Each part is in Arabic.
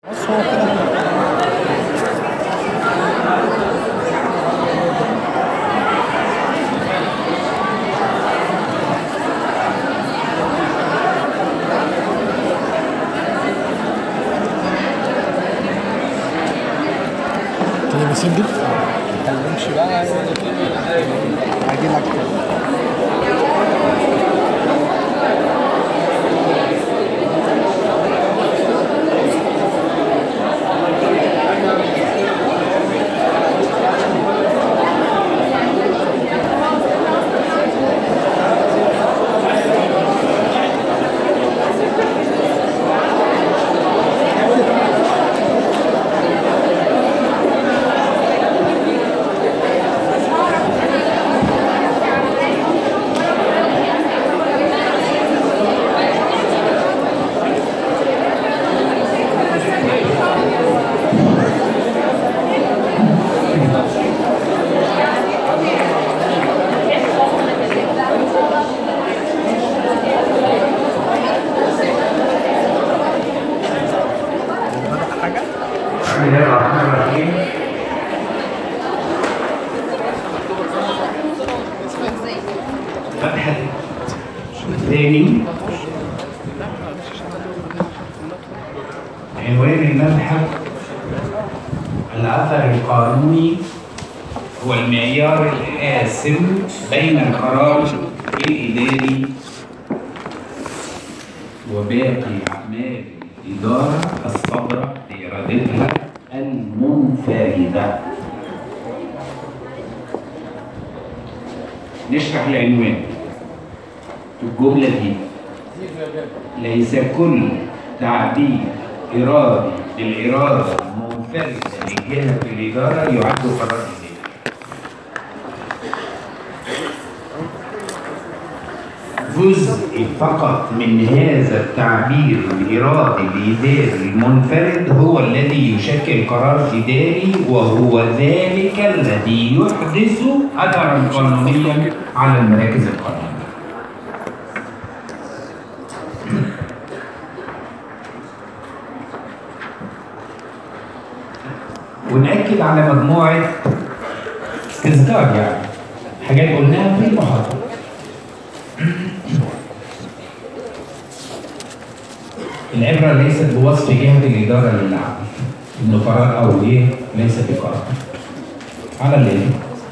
بسجل ما تكلمش بقى هاجي لك بسم الله الرحمن الرحيم. مبحث ثاني، عنوان المبحث: الأثر القانوني هو المعيار الحاسم بين القرار الإداري وباقي أعمال الإدارة الصادرة بإرادتها المنفردة. نشرح العنوان. الجملة دي: ليس كل تعبير إرادي بالإرادة المنفردة لجهة الإدارة يعد قرار إداري. جزء فقط من هذا التعبير الإرادي الإداري المنفرد هو الذي يشكل قرار إداري، وهو ذلك الذي يحدث أثرا قانونيا على المراكز القانونية. ونأكد على مجموعة تذكار، يعني حاجات قلناها في المحاضرة. العبرة ليست بوصف جهة الإدارة للعمل إنه قرار أو إيه، ليس بقرار على الليل.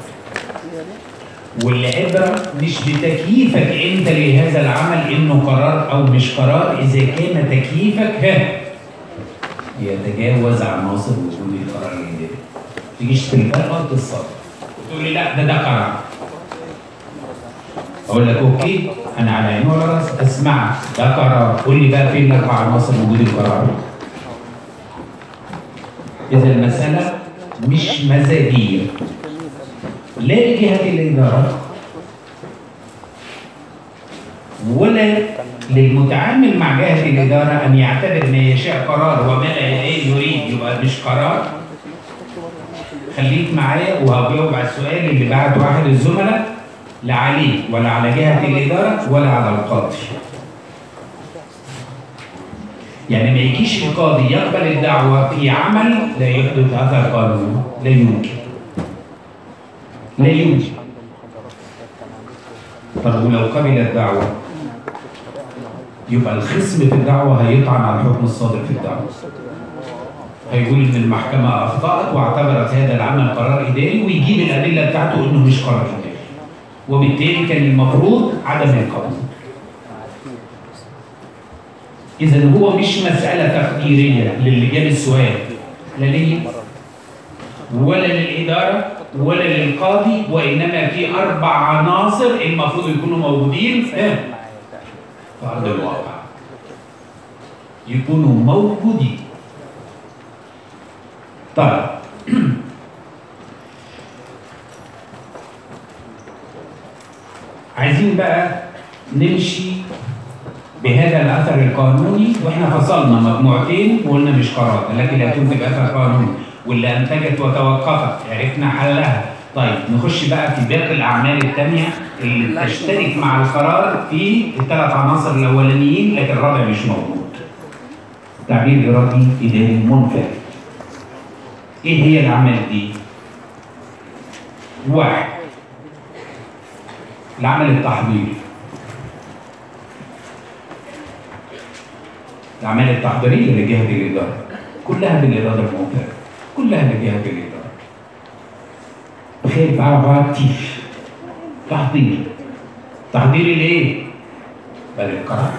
والعبرة مش بتكييفك أنت لهذا العمل إنه قرار أو مش قرار، إذا كان تكييفك يتجاوز عناصر وجود القرار الإداري. تجيش تلقى الصدر وتقول لي لا ده قرار. أقول لك أوكي، أنا على عيني وعلى راسي، أسمعك، ده قرار، قول لي بقى فين الأربع عناصر وجود القرار. إذا المسألة مش مزاجية، لا لجهة الإدارة ولا للمتعامل مع جهة الإدارة أن يعتبر ما يشاء قرار وما لا يريد يبقى مش قرار. خليك معايا وهجاوب على السؤال اللي بعته واحد الزملاء، لا عليك ولا على جهة الإدارة ولا على القاضي. يعني ما يجيش القاضي يقبل الدعوة في عمل لا يحدث أثر قانوني، لا يمكن. لا يمكن. طب ولو قبل الدعوة يبقى الخصم في الدعوة هيطعن على الحكم الصادر في الدعوة. هيقول إن المحكمة أخطأت واعتبرت هذا العمل قرار إداري، ويجيب الأدلة بتاعته إنه مش قرار إداري. وبالتالي كان المفروض عدم القبول. إذا هو مش مسألة تقديرية للي جاب السؤال، لا لي ولا للإدارة ولا للقاضي، وإنما في 4 عناصر المفروض يكونوا موجودين في أرض الواقع. يكونوا موجودين. طيب عايزين بقى نمشي بهذا الأثر القانوني، وإحنا فصلنا مجموعتين وقلنا مش قرار التي لا تنتج أثر قانوني، واللي أنتجت وتوقفت عرفنا حلها. طيب نخش بقى في باقي الأعمال الثانية اللي تشترك مع القرار في ال3 عناصر الأولانيين، لكن الرابع مش موجود. تعبير إرادي إداري منفرد. إيه هي الأعمال دي؟ واحد، العمل التحضيري. الأعمال التحضيرية لجهة الإدارة كلها بالإرادة المنفردة، كلها لجهة الإدارة. بخير عرفتيف تحضير. تحضيري لإيه؟ بل القرار.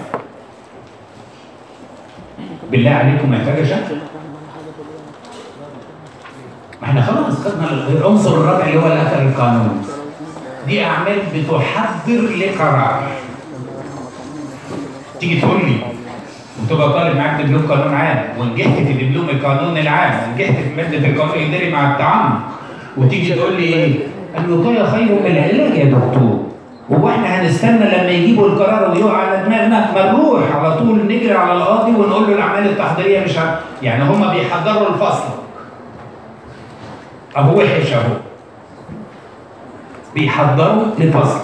بالله عليكم محتاجة شك؟ ما احنا خلاص خدنا العنصر الرابع اللي هو الأثر القانوني. دي أعمال بتحضر لقرار. تيجي تقول لي وتبقى طالب معاك دبلوم قانون عام ونجحت في دبلوم القانون العام ونجحت في مادة القانون الإداري مع التعمق، وتيجي تقول لي إيه؟ الوقاية خير من العلاج يا دكتور. هو احنا هنستنى لما يجيبوا القرار ويقع على دماغنا؟ ما نروح على طول نجري على القاضي ونقول له الأعمال التحضيرية مش يعني هم بيحضروا الفصل. أهو وحش أهو. بيحضروا لفصل.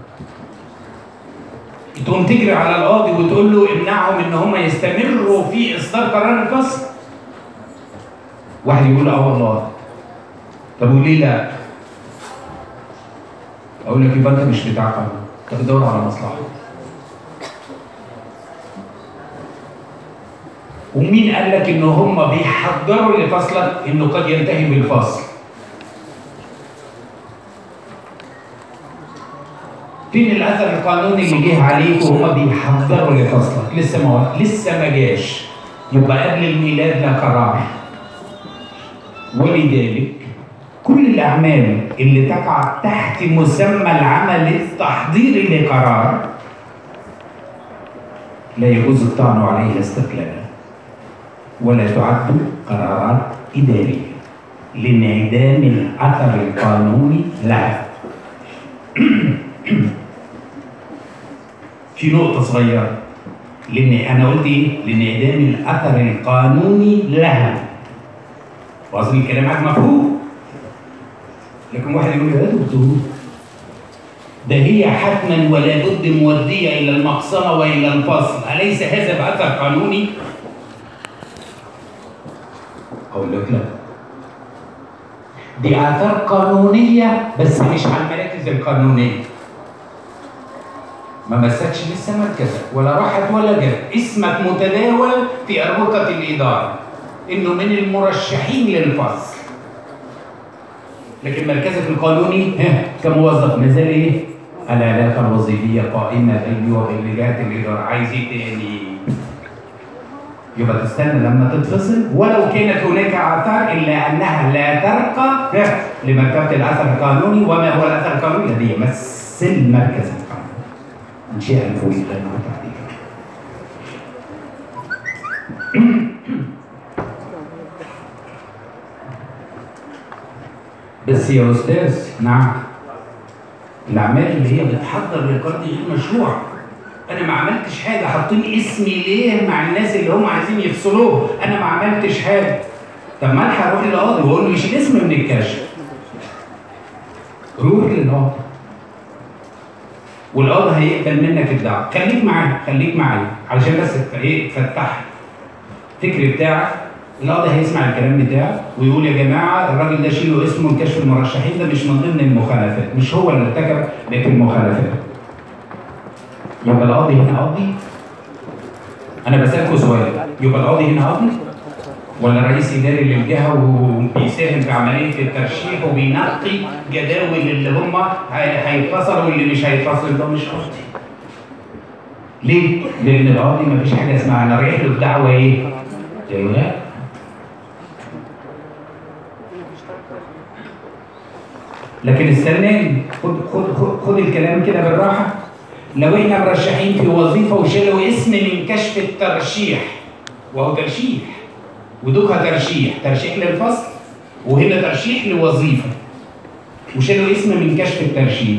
تقوم تجري على القاضي وتقول له امنعهم ان هم يستمروا في اصدار قرار الفصل. واحد يقول اه والله. طب وليه لا؟ اقول لك يبقى انت مش بتاع قانون، انت بتدور على مصلحه. ومين قال لك ان هم بيحضروا لفصلك انه قد ينتهي بالفصل؟ فين الاثر القانوني اللي جه عليك وهم بيحضروا لفصلك؟ لسه ما جاش. يبقى قبل الميلاد لا قرار. ولذلك كل الاعمال اللي تقع تحت مسمى العمل التحضيري لقرار لا يجوز الطعن عليها استقلالا ولا تعد قرارات اداريه لانعدام الاثر القانوني لها. في نقطة صغيرة، لأن أنا قلت إيه؟ لانعدام الأثر القانوني لها. وأصل الكلام عاد مفهوم. لكن واحد يقول لي يا دكتور ده هي حتما ولا بد مودية إلى المقصلة وإلى الفصل، أليس هذا بأثر قانوني؟ أقول لك لا. دي آثار قانونية بس مش على المراكز القانونية. ما مسكش لسه مركزك ولا راحت ولا جت، اسمك متداول في أربطة الإدارة إنه من المرشحين للفصل. لكن مركزك القانوني كموظف مازال إيه؟ العلاقة الوظيفية قائمة بيني وبين جهة الإدارة. عايز إيه تاني؟ يبقى تستنى لما تتفصل ولو كانت هناك آثار إلا أنها لا ترقى لمرتبة الأثر القانوني. وما هو الأثر القانوني؟ الذي يمثل مركز القانون. إن شاء الله يقول لنا تعليق. بس يا أستاذ نعم، الأعمال اللي هي بتحضر للقرار دي غير مشروع. أنا ما عملتش حاجة، حاطين اسمي ليه مع الناس اللي هم عايزين يفصلوه؟ أنا ما عملتش حاجة. طب ما ألحق أروح للقاضي وأقول له يشيل اسمي من الكشف. روح للقاضي. والقاضي هيقبل منك الدعوة. خليك معايا علشان بس إيه تفتح الفكر بتاعك. القاضي هيسمع الكلام بتاعك ويقول يا جماعة الراجل ده شيلوا اسمه من كشف المرشحين، ده مش من ضمن المخالفات، مش هو اللي ارتكب لكن المخالفات. يبقى القاضي هنا قاضي؟ أنا بسألكوا سؤال، يبقى القاضي هنا قاضي؟ ولا رئيس إداري للجهة وبيساهم في عملية الترشيح وبينقي جداول اللي هم هيتفصلوا واللي مش هيتفصلوا؟ ده مش قاضي. ليه؟ لأن القاضي مفيش حاجة اسمها أنا رايح له بدعوة إيه؟ لا. لكن استناني، خد الكلام كده بالراحة. لو احنا مرشحين في وظيفة وشالوا اسم من كشف الترشيح، وهو ترشيح ودوكها ترشيح للفصل وهنا ترشيح لوظيفة، وشالوا اسم من كشف الترشيح،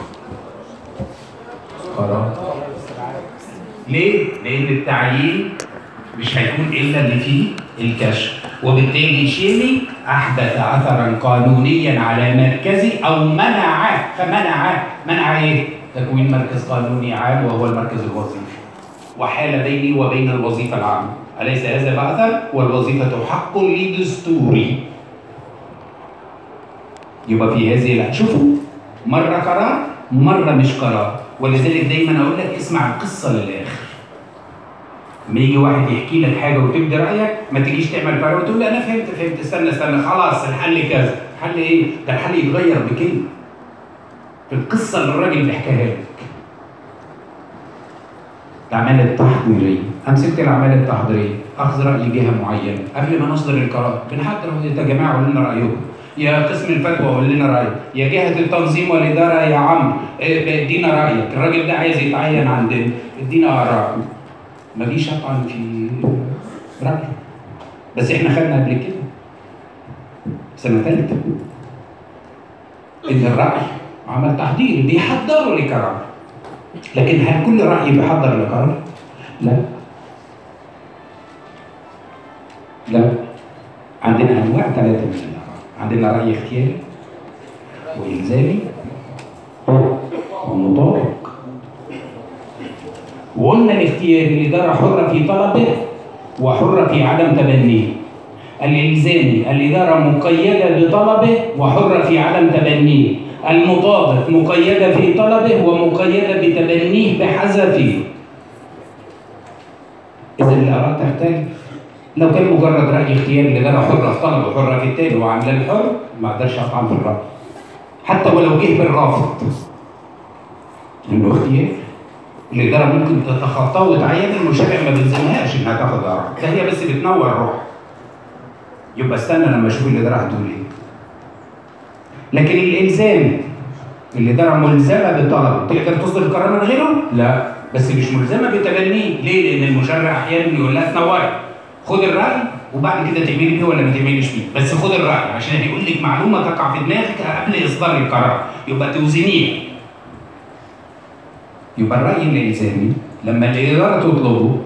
خلاص. ليه؟ لأن التعيين مش هيكون إلا اللي فيه الكشف، وبالتالي شيلي أحدث أثرا قانونيا على مركزي أو منع إيه؟ تكوين مركز قانوني عام وهو المركز الوظيفي، وحال بيني وبين الوظيفة العامة. أليس هذا الأثر؟ والوظيفة حق دستوري. يبقى في هذه شوفوا، مرة قرار مرة مش قرار، ولذلك دايما أقول لك اسمع القصة للآخر. لما يجي واحد يحكي لك حاجة وتبدي رأيك، ما تجيش تعمل قرار وتقول لا أنا فهمت استنى خلاص الحل كذا. الحل إيه؟ ده الحل يتغير بكلمة في القصة اللي الراجل بيحكيها لك. الأعمال التحضيرية، أمسكت الأعمال التحضيرية، أخذ رأي جهة معينة قبل ما نصدر القرار، بنحضر يا جماعة قولوا لنا رأيكم، يا قسم الفتوى قول لنا رأيك، يا جهة التنظيم والإدارة يا عم ادينا رأيك، الراجل ده عايز يتعين عندنا، ادينا آراء. ما جيش أطعن في رأيي، بس إحنا خدنا قبل كده سنة ثالثة إن الرأي عمل تحضيري بيحضروا لقرار، لكن هل كل رأي بيحضر لقرار؟ لا. عندنا أنواع 3 من الآراء، عندنا رأي اختياري وإلزامي ومطابق. وقلنا الاختياري الإدارة حرة في طلبه وحرة في عدم تبنيه. الإلزامي الإدارة مقيدة بطلبه وحرة في عدم تبنيه. المطابق مقيدة في طلبه ومقيدة بتبنيه بحذفه. إذا الآراء تختلف. لو كان مجرد رأي اختياري الإدارة حرة في طلبه وحرة في التاني وعاملاه الحر، ما أقدرش أطعن في الرأي. حتى ولو جه بالرافض. إنه اختيار. الإدارة ممكن تتخطاه وتعين، المشرع ما بيلزمهاش إنها تاخد آراء، ده هي بس بتنور الروح. يبقى استنى لما أشوف الإدارة هتقول إيه. لكن الإلزام الإدارة ملزمة بالطلب، تقدر تصدر قرار من غيره؟ لا، بس مش ملزمة بتبنيه، ليه؟ لأن المشرع أحيانا يقول لها تنوري، خد الرأي وبعد كده تعملي بيه ولا ما تعمليش بيه، بس خد الرأي عشان هيقول لك معلومة تقع في دماغك قبل إصدار القرار، يبقى توزنيه. يبقى الرأي الإلزامي لما الإدارة تطلبه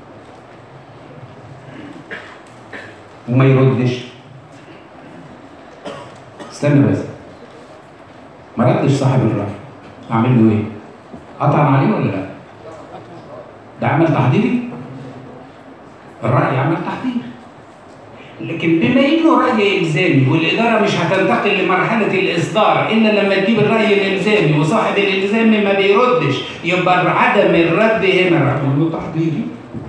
وما يردش، استنى بس، ما ردش صاحب الرأي، أعمل له إيه؟ أطعن عليه ولا لا؟ ده عمل تحضيري؟ الرأي عمل تحضيري. لكن بما إنه رأي إلزامي والإدارة مش هتنتقل لمرحلة الإصدار إلا لما تجيب الرأي الإلزامي وصاحب الإلزامي ما بيردش، يبقى عدم الرد هنا رأي تحضيري.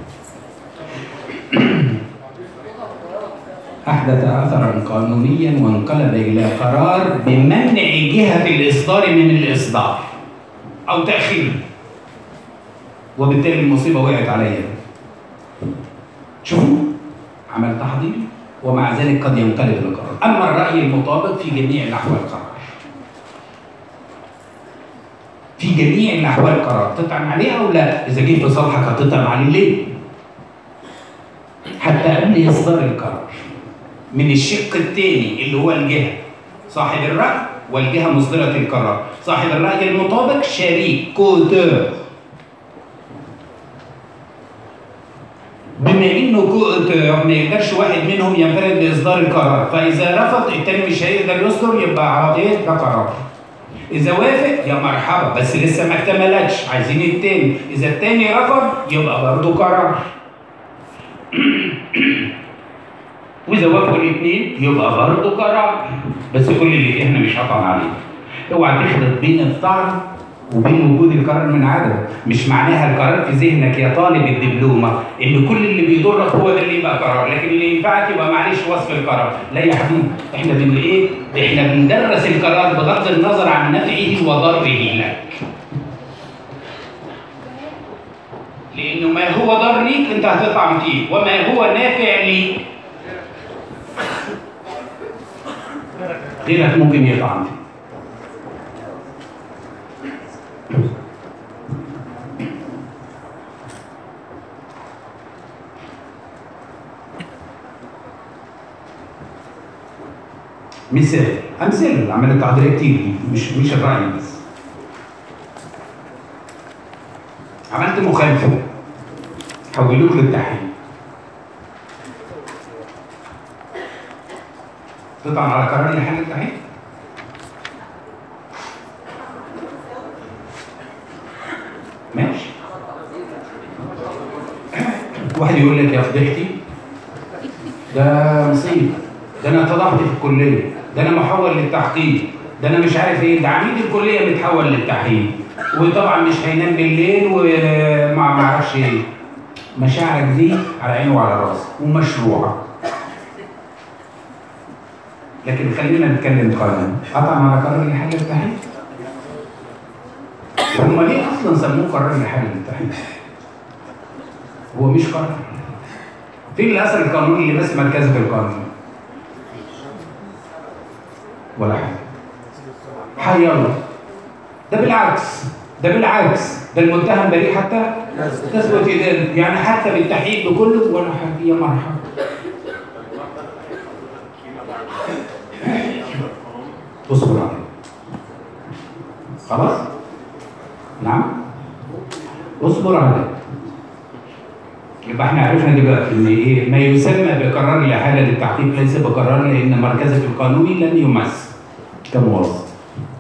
أحدث أثرا قانونيا وانقلب إلى قرار بمنع جهة الإصدار من الإصدار أو تأخيره، وبالتالي المصيبة وقعت عليا. شوفوا، عمل تحضيري ومع ذلك قد ينقلب القرار. أما الرأي المطابق في جميع الأحوال قرار، في جميع الأحوال قرار، تطعن عليه أو لا. إذا جه في صالحك هتطعن عليه ليه؟ حتى قبل إصدار القرار من الشق الثاني اللي هو الجهة صاحب الرأي والجهة مصدرة القرار. صاحب الرأي المطابق شريك كوتور، بما انه كوتور ما يقدرش واحد منهم ينفرد باصدار القرار، فاذا رفض الثاني مش هيقدر يصدر، يبقى على ايه؟ ده قرار. اذا وافق يا مرحبا، بس لسه ما اكتملتش، عايزين الثاني. اذا الثاني رفض يبقى برضه قرار. واذا وافقوا الاثنين يبقى برضه قرار. بس كل اللي فيه احنا مش هطعن عليه. اوعى تخلط بين الطعن وبين وجود القرار من عدم. مش معناها القرار في ذهنك يا طالب الدبلومه ان كل اللي بيضرك هو ده اللي يبقى قرار، لكن اللي ينفعك يبقى معلش وصف القرار. لا يا حبيبي، احنا ايه؟ احنا بندرس القرار بغض النظر عن نفعه وضره لك. لانه ما هو ضار ليك انت هتطعن فيه، وما هو نافع ليك غيرك ممكن يطعن فيه. مثال، أمثلة العملية التعديلية كتير، مش الرأي بس. عملت مخالفة، حولوك للتحقيق، تطعن على قرار لحل التحقيق؟ ماشي. واحد يقول لك يا فضيحتي ده مصيبه، ده انا اتفضحت في الكليه، ده انا محول للتحقيق، ده انا مش عارف ايه، ده عميد الكليه متحول للتحقيق، وطبعا مش هينام بالليل وما اعرفش ايه. مشاعرك دي على عيني وعلى راسي ومشروعه. لكن خلينا نتكلم قانون. قطعا على قرار الحل التحقيق. هم ليه اصلا سموه قرار الحل التحقيق؟ هو مش قرار. فين الاثر القانوني اللي ماسك مركزه القانون؟ ولا حاجه. حيالله. ده بالعكس، ده بالعكس، ده المتهم بريء حتى تثبت ادانته، يعني حتى بالتحقيق بكله ولا حاجه. يا مرحبا. اصبر عليه. خلاص؟ نعم؟ اصبر عليه. يبقى احنا عرفنا دلوقتي ان ايه ما يسمى بقرار الاحاله للتحقيق ليس بقرار، لان مركزك القانوني لم يمس كموظف.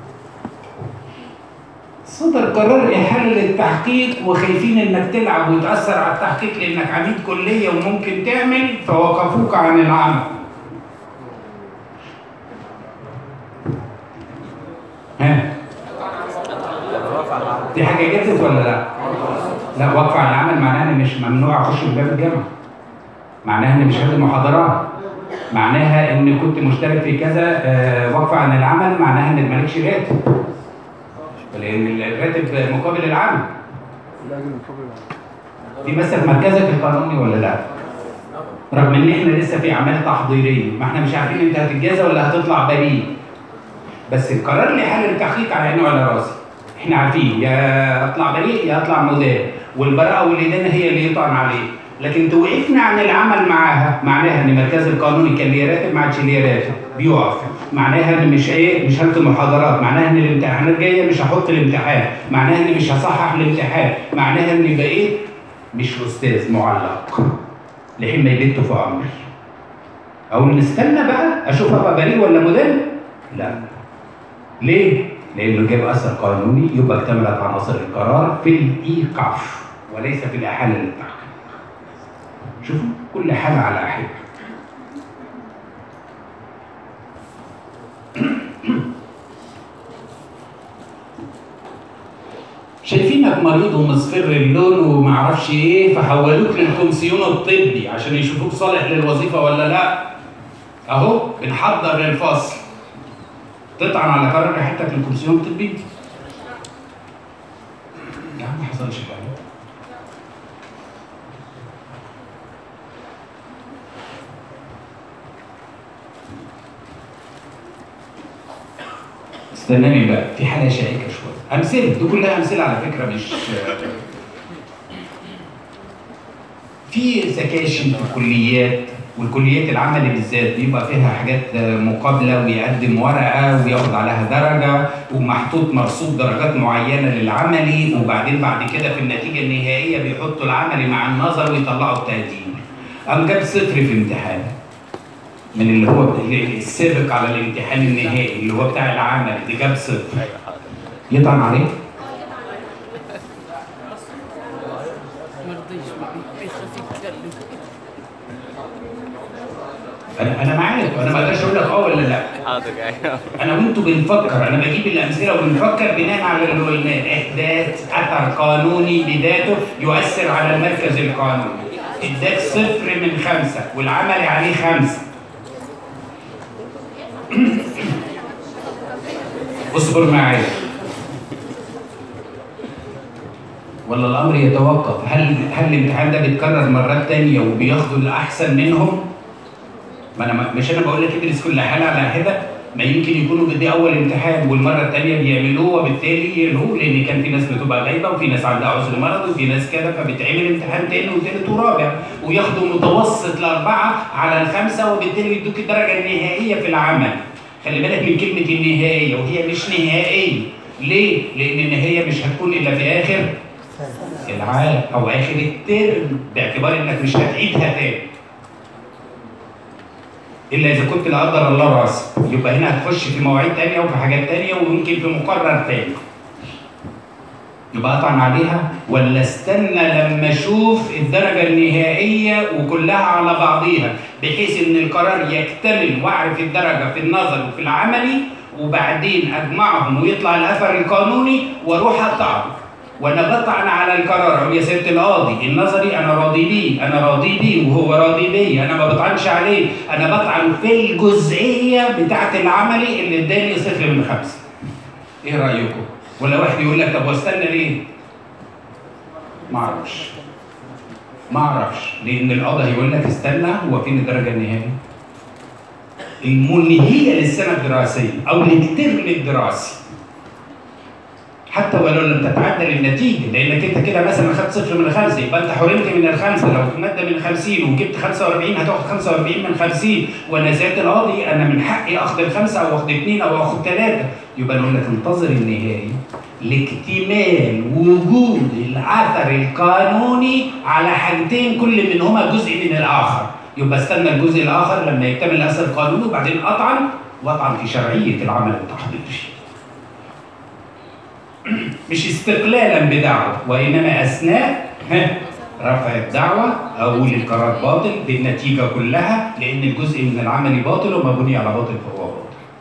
صدر قرار احاله للتحقيق وخايفين انك تلعب وتاثر على التحقيق لانك عميد كليه وممكن تعمل، فوقفوك عن العمل. ها؟ دي حاجه جدت ولا لا؟ لا، وقف عن العمل معناها ان مش ممنوع اخش من باب الجامعه. معناها ان مش هدي محاضرات. معناها ان كنت مشترك في كذا. وقف عن العمل معناها انك مالكش راتب. لان الراتب مقابل العمل. دي مثلا مركزك القانوني ولا لا؟ رغم ان احنا لسه في اعمال تحضيريه، ما احنا مش عارفين انت هتتجازى ولا هتطلع بريء. بس القرار اللي حل التحقيق على عيني وعلى راسي. احنا عارفين يا اطلع بريء يا اطلع مدان، والبراءه والادانه هي اللي يطعن عليه. لكن توقفنا عن العمل معاها معناها ان المركز القانوني كان ليه راتب ما عادش ليه راتب، بيقف. معناها ان مش مش هلت محاضرات، معناها ان الامتحانات الجايه مش هحط الامتحان، معناها ان مش هصحح الامتحان، معناها اني بقيت مش استاذ معلق لحين ما يبتوا في امري. او نستنى بقى اشوف ابقى بريء ولا مدان؟ لا. ليه؟ لانه جاب اثر قانوني، يبقى اكتملت عناصر القرار في الايقاف وليس في الاحاله للتحقيق. شوفوا كل حاله على حده. شايفينك مريض ومصفر اللون ومعرفش ايه، فحولوك للكومسيون الطبي عشان يشوفوك صالح للوظيفه ولا لا. اهو بنحضر للفصل. تطعن على قرار ريحتك للكومسيون الطبي؟ لا ما حصلش بقى. استناني بقى، في حاله شائكه شويه. امثله، دي كلها امثله على فكره، مش في سكاشن في الكليات، والكليات العملي بالذات بيبقى فيها حاجات مقابله، ويقدم ورقه وياخد عليها درجه، ومحطوط مرصود درجات معينه للعملي، وبعدين بعد كده في النتيجه النهائيه بيحطوا العملي مع النظر ويطلعوا التقدير. قام جاب صفر في امتحان من اللي هو السابق على الامتحان النهائي اللي هو بتاع العمل، اللي جاب صفر. يطعن عليه؟ انا معاك، انا ما اقدرش اقول لك ولا لا. حاضر. انا وانتوا بنفكر، انا بجيب الامثله وبنفكر بناء على اللي قلناه. احداث اثر قانوني بذاته يؤثر على المركز القانوني. اداك 0 من 5 والعملي عليه 5. اصبر معايا. ولا الامر يتوقف، هل الامتحان ده بيتكرر مرات تانية وبياخدوا الاحسن منهم؟ ما انا مش انا بقول لك ادرس كل حاله على حده، ما يمكن يكونوا بدي اول امتحان والمره الثانيه بيعملوه وبالتالي يلغوه، لان كان في ناس بتبقى غايبه وفي ناس عندها عذر مرض وفي ناس كده، فبتعمل امتحان ثاني وثالث ورابع وياخدوا متوسط ل4 على ال5 وبالتالي يدوك الدرجه النهائيه في العمل. خلي بالك من كلمه النهائيه، وهي مش نهائيه. ليه؟ لان النهايه مش هتكون الا في اخر العام او اخر الترم، باعتبار انك مش هتعيدها تاني. الا اذا كنت لا قدر الله راسك، يبقى هنا هتخش في مواعيد ثانيه وفي حاجات ثانيه ويمكن في مقرر ثاني. يبقى اطعن عليها ولا استنى لما اشوف الدرجه النهائيه وكلها على بعضيها بحيث ان القرار يكتمل واعرف الدرجه في النظر وفي العملي وبعدين اجمعهم ويطلع الاثر القانوني واروح اطعن. وانا بطعن على القرار اقول يا سياده القاضي النظري انا راضي بيه، انا راضي بيه وهو راضي بيه، انا ما بطعنش عليه، انا بطعن في الجزئيه بتاعه العملي اللي اداني 0 من 5. ايه رايكم؟ ولا واحد يقول لك طب واستنى ليه؟ ما اعرفش لان القاضي هيقول لك استنى هو فين الدرجه النهائيه؟ المنهيه للسنه الدراسيه او للترم الدراسي حتى ولو لم تتعدل النتيجه، لانك انت كده مثلا اخذت 0 من 5 يبقى انت حرمت من الخمسه، لو ماده من 50 وجبت 45 هتاخد 45 من 50 وانا سياده القاضي انا من حقي اخذ الخمسه او اخذ 2 او اخذ 3، يبقى نقول لك انتظر النهائي لاكتمال وجود الاثر القانوني على حاجتين كل منهما جزء من الاخر، يبقى استنى الجزء الاخر لما يكتمل الاثر القانوني وبعدين واطعن في شرعيه العمل التحضيري. مش استقلالا بدعوة وإنما أثناء رفع الدعوة أقول القرار باطل بالنتيجة كلها لأن الجزء من العمل باطل وما بني على باطل فهو باطل.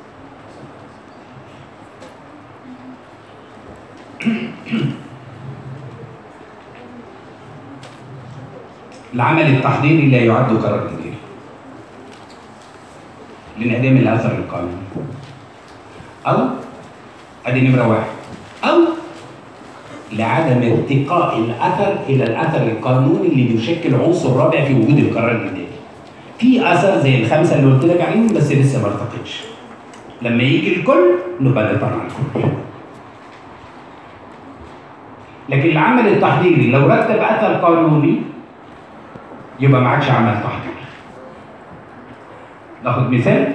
العمل التحضيري لا يعد قرار إداري لانعدام الأثر القانوني أو أدي نمرة 1 أو لعدم ارتقاء الأثر إلى الأثر القانوني اللي بيشكل عنصر رابع في وجود القرار الإداري. في أثر زي الخمسة اللي قلت لك عليهم بس لسه ما ارتقتش. لما يجي الكل نبقى نطلع على الكل. لكن العمل التحضيري لو رتب أثر قانوني يبقى ما عادش عمل تحضيري. ناخد مثال.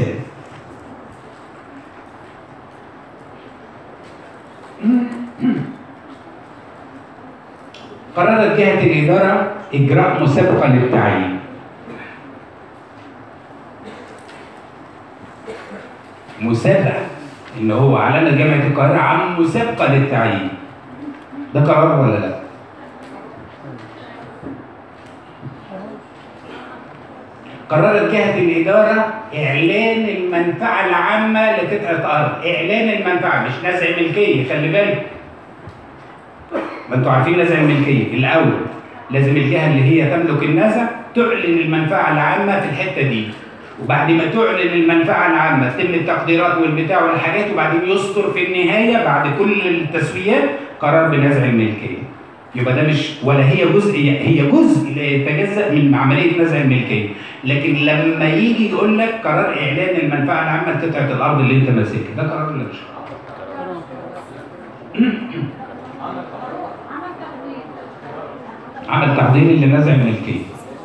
قررت جهة الإدارة إجراء مسابقة للتعيين. مسابقة اللي هو أعلنت جامعة القاهرة عن مسابقة للتعيين. ده قرار ولا لا؟ قررت جهة الإدارة إعلان المنفعة العامة لقطعة أرض. إعلان المنفعة مش نزع ملكية، خلي بالك. ما انتوا عارفين نزع الملكيه، الاول لازم الجهه اللي هي تملك النزع تعلن المنفعه العامه في الحته دي، وبعد ما تعلن المنفعه العامه تتم التقديرات والبتاع والحاجات، وبعدين يصدر في النهايه بعد كل التسويات قرار بنزع الملكيه. يبقى ده مش ولا هي جزء، هي جزء لا يتجزأ من عمليه نزع الملكيه، لكن لما يجي يقول لك قرار اعلان المنفعه العامه لقطعه الارض اللي انت ماسكها، ده قرار ولا مش قرار؟ عمل تحضيري لنزع الملكيه.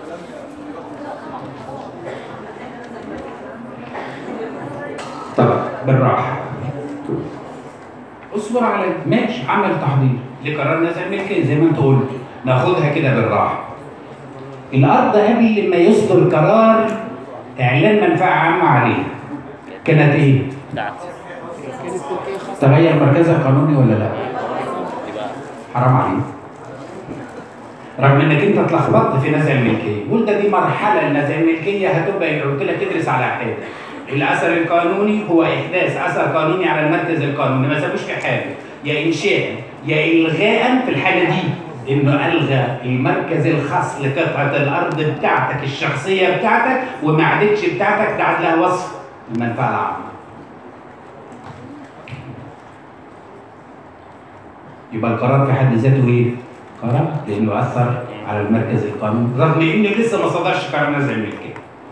طبعا بالراحه. اصبر على ماشي، عمل تحضير لقرار نزع الملكيه زي ما انت قلت، ناخدها كده بالراحه. الارض قبل ما يصدر قرار اعلان منفعه عامه عليها كانت ايه؟ تغير مركزها القانوني ولا لا؟ حرام عليك. رغم انك انت اتلخبطت في نزع الملكيه، قلت دي مرحله لنزع الملكيه هتبقى قلت لك ادرس على حاجه. الاثر القانوني هو احداث اثر قانوني على المركز القانوني، ما سابوش في حاجه، يا انشاء يا الغاء. في الحاله دي انه الغى المركز الخاص لقطعه الارض بتاعتك الشخصيه بتاعتك وما عادتش بتاعتك، ده عاد لها وصف المنفعه العامه. يبقى القرار في حد ذاته ايه؟ قرار لانه اثر على المركز القانوني رغم ان لسه ما صدرش قرار نزع الملكيه.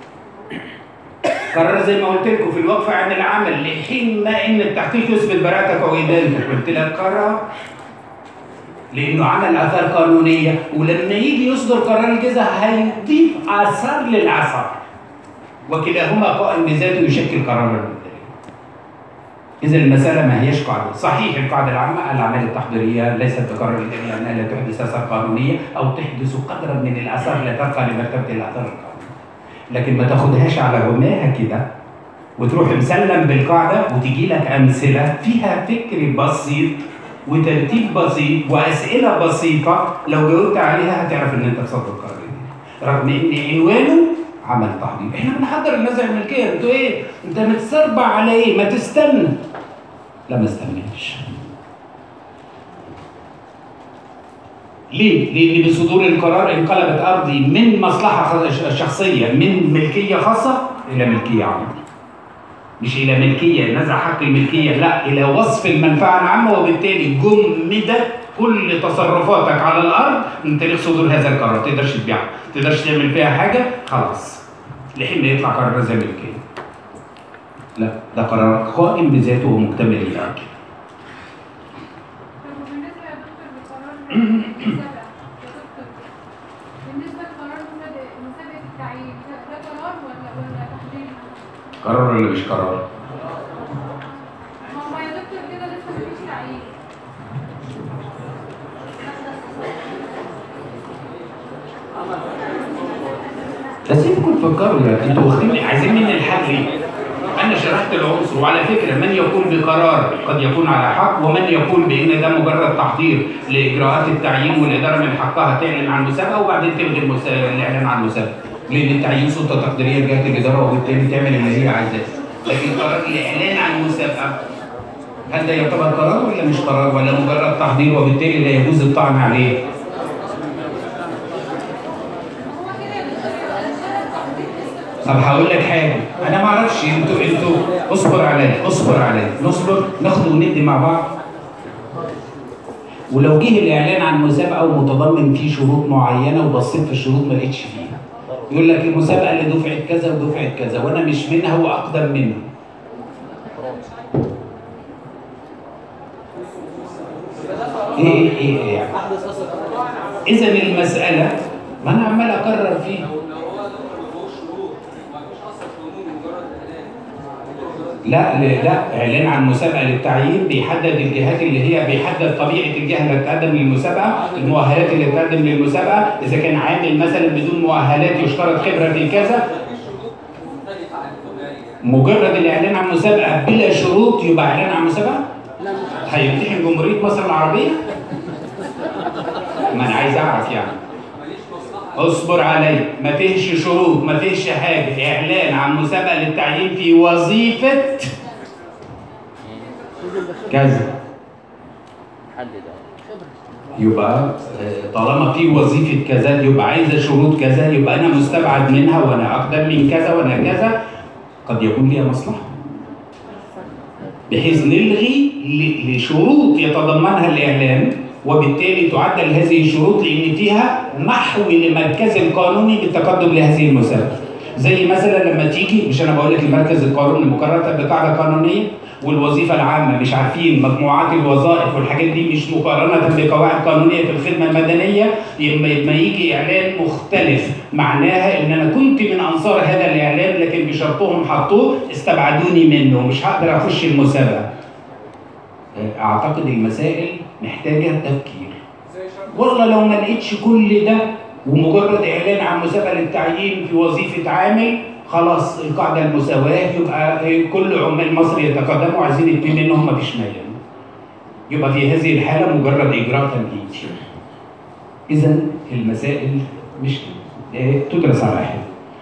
قرار زي ما قلت لكم في الوقفه عن العمل لحين ما ان التحقيق يثبت براءتك او ادانتك، قلت لك قرار لانه عمل اثار قانونيه، ولما يجي يصدر قرار الجزاء هيضيف اثار للاثار وكلاهما قائم بذاته يشكل قرارا. إذا المسألة ما هيش قاعدة، صحيح القاعدة العامة الأعمال التحضيرية ليست بقرار إداري لأنها لا تحدث آثار قانونية أو تحدث قدرا من الآثار لا ترقى لمرتبة الآثار القانونية، لكن ما تاخدهاش على رماها كده وتروح مسلم بالقاعدة وتجي لك أمثلة فيها فكر بسيط وترتيب بسيط واسئله بسيطه لو جاوبت عليها هتعرف ان انت تصدر القرار دي، رغم ان عنوانه عمل تحضير. احنا بنحضر الناس على الملكيه، انتوا ايه؟ انت متسربع على ايه؟ ما تستنى. لا ما استناش. ليه؟ لان بصدور القرار انقلبت ارضي من مصلحه شخصيه، من ملكيه خاصه الى ملكيه عامه. مش الى ملكيه نزع حق الملكيه، لا، الى وصف المنفعه العامه، وبالتالي جمدت كل تصرفاتك على الارض من تاريخ صدور هذا القرار. ما تقدرش تبيعها، ما تقدرش تعمل فيها حاجه، خلاص لحين ما يطلع قرار نزع ملكيه. لا، ده قرار قائم بذاته ومكتمل الارض. قرار ولا مش قرار؟ ما يا دكتور كده لسه مفيش تعيين. بس انتوا تفكروا يعني، انتوا واخدين عايزين مني الحل ايه؟ انا شرحت العنصر، وعلى فكره من يقول بقرار قد يكون على حق، ومن يقول بان ده مجرد تحضير لاجراءات التعيين والاداره من حقها تعلن عن مسابقه وبعدين تلغي الاعلان عن مسابقه، لان التعيين سلطه تقديريه لجهه الاداره وبالتالي تعمل اللي هي عايزاه. لكن قرار الاعلان عن مسابقه هل ده يعتبر قرار ولا مش قرار، ولا مجرد تحضير وبالتالي لا يجوز الطعن عليه؟ طب هقول لك حاجه، انا ما اعرفش انتوا اصبر عليا نصبر ناخد وندي مع بعض. ولو جه الاعلان عن مسابقه ومتضمن فيه شروط معينه وبصيت في الشروط ما لقيتش فيها، يقول لك المسابقه اللي دفعت كذا ودفعت كذا وانا مش منها واقدم منها. ايه يعني؟ اذا المساله ما انا عمال اكرر فيها. لا اعلان عن مسابقه للتعيين بيحدد الجهات اللي هي بيحدد طبيعه الجهه اللي تقدم للمسابقه، المؤهلات اللي تقدم للمسابقه، اذا كان عامل مثلا بدون مؤهلات يشترط خبره في كذا. مجرد الاعلان عن مسابقه بلا شروط يبقى اعلان عن مسابقه؟ هيمتحن جمهوريه مصر العربيه؟ ما انا عايز اعرف يعني. اصبر علي، ما فيهش شروط، ما فيهش حاجه، اعلان عن مسابقه للتعيين في وظيفه كذا. يبقى طالما في وظيفه كذا يبقى عايزه شروط كذا، يبقى انا مستبعد منها وانا اقدم من كذا وانا كذا. قد يكون ليها مصلحه بحيث نلغي لشروط يتضمنها الاعلان، وبالتالي تعدل هذه الشروط لان فيها محو للمركز القانوني بالتقدم لهذه المسابقه. زي مثلا لما تيجي، مش انا بقول لك المركز القانوني مقرر بقاعده قانونيه والوظيفه العامه مش عارفين مجموعات الوظائف والحاجات دي مش مقارنه بقواعد قانونيه في الخدمه المدنيه، لما يجي اعلان مختلف معناها ان انا كنت من انصار هذا الاعلان لكن بشرطهم حطوه استبعدوني منه مش هقدر اخش المسابقه. اعتقد المسائل محتاجه تفكير. والله لو ما لقيتش كل ده ومجرد اعلان عن مسابقه للتعيين في وظيفه عامل، خلاص القاعده المساواه، يبقى كل عمال مصر يتقدموا عايزين اتنين منهم ما فيش مانع. يبقى في هذه الحاله مجرد اجراء تمهيدي. اذا المسائل مش تدرس على حاجه.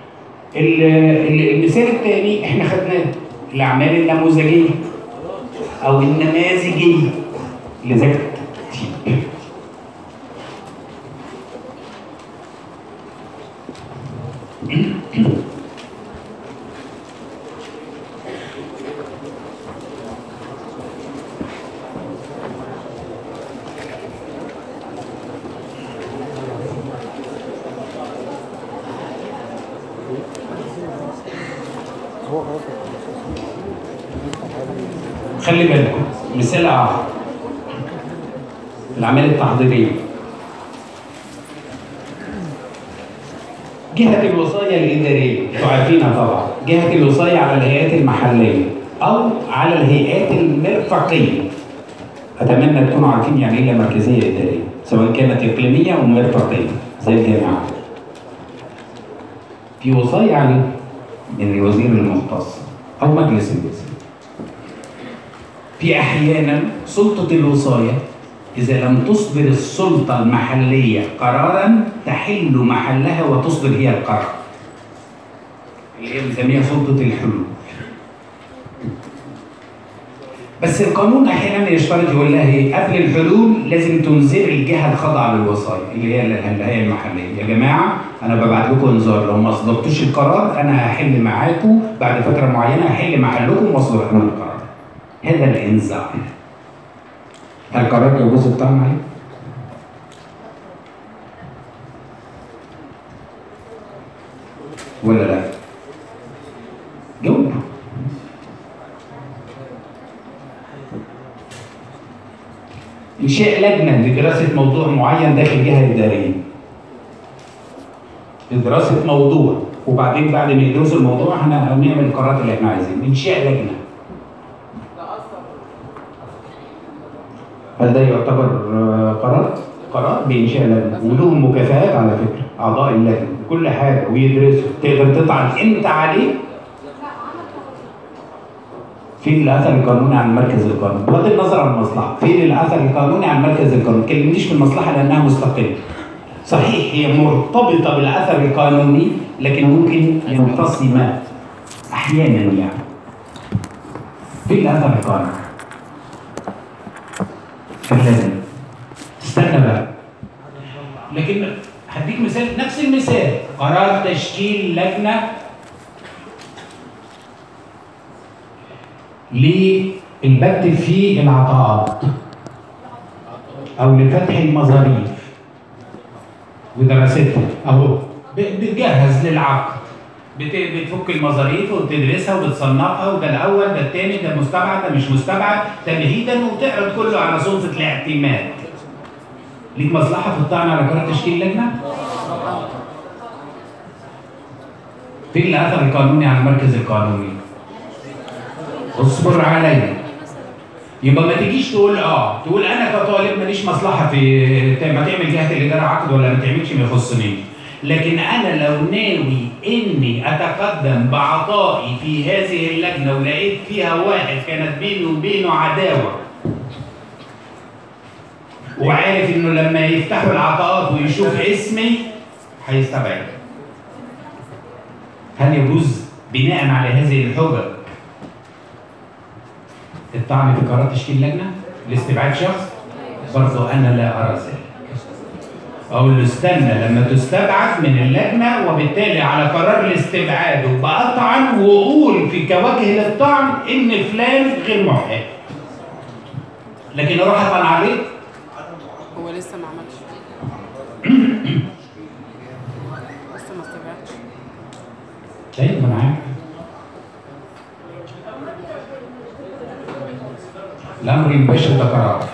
المثال الثاني احنا خدناه، الاعمال النموذجيه او النماذجيه لذكر الترتيب. خلي بالكم مثال اخر، الاعمال التحضيريه. جهه الوصايه الاداريه انتوا عارفينها طبعا، جهه الوصايه على الهيئات المحليه او على الهيئات المرفقيه. اتمنى تكونوا عارفين يعني ايه مركزيه اداريه، سواء كانت اقليميه او مرفقيه زي الجامعات. في وصايه عليه من الوزير المختص او مجلس الوزراء. في احيانا سلطه الوصايه إذا لم تصدر السلطة المحلية قراراً تحل محلها وتصدر هي القرار. اللي هي بنسميها سلطة الحلول. بس القانون أحياناً يشترط يقول لها إيه؟ قبل الحلول لازم تنذر الجهة الخاضعة للوصايا اللي هي الهيئة المحلية. يا جماعة أنا ببعت لكم إنذار لو ما أصدرتوش القرار أنا هحل معاكم بعد فترة معينة، هحل محلكم وأصدر أنا القرار. هذا الإنذار. هل قرار يجوز الطعن عليه؟ ولا لا؟ جاوب. إنشاء لجنة لدراسة موضوع معين داخل جهة إدارية. لدراسة موضوع وبعدين بعد ما يدرسوا الموضوع احنا هنعمل القرارات اللي احنا عايزينها. إنشاء لجنة. هل ده يعتبر قرار؟ قرار بإنشاء لجنة ولهم مكافآت على فكرة أعضاء اللجنة كل حاجة ويدرسوا. تقدر تطعن أنت عليه. فين الأثر القانوني عن مركز القانون؟ بغض النظر عن المصلحة، فين الأثر القانوني عن مركز القانون؟ ما تكلمنيش في المصلحة لأنها مستقلة. صحيح هي مرتبطة بالأثر القانوني لكن ممكن ينفصل أحيانا يعني. فين الأثر القانوني؟ فلازم استنى بقى. لكن هديك مثال نفس المثال، قرار تشكيل لجنة للبت في العطاءات او لفتح المظاريف ودراستها اهو بتجهز للعقد، بتفك المظاريف وبتدرسها وبتصنفها وده الاول ده الثاني ده مستبعد ده مش مستبعد تمهيدا وتعرض كله على سلطه الاعتماد. ليك مصلحه في الطعن على قرار تشكيل لجنه؟ فين الاثر القانوني على المركز القانوني؟ اصبر عليا. يبقى ما تجيش تقول تقول انا كطالب ماليش مصلحه في ما تعمل جهه الاداره عقد ولا ما تعملش ما يخصنيش، لكن انا لو ناوي اني اتقدم بعطائي في هذه اللجنه ولقيت فيها واحد كانت بيني وبينه عداوه وعارف انه لما يفتحوا العطاءات ويشوف اسمي هيستبعد، هل يجوز بناء على هذه الحجج الطعن في قرار تشكيل لجنه لاستبعاد شخص؟ برضه انا لا ارى ذلك. اقول له استنى لما تستبعد من اللجنه وبالتالي على قرار الاستبعاد وبأطعن واقول في كوجه للطعن ان فلان غير محق. لكن اروح اطعن عليه؟ هو لسه ما عملش. لسه ما استبعدش. طيب ما انا عارف. الامر المباشر ده قرار.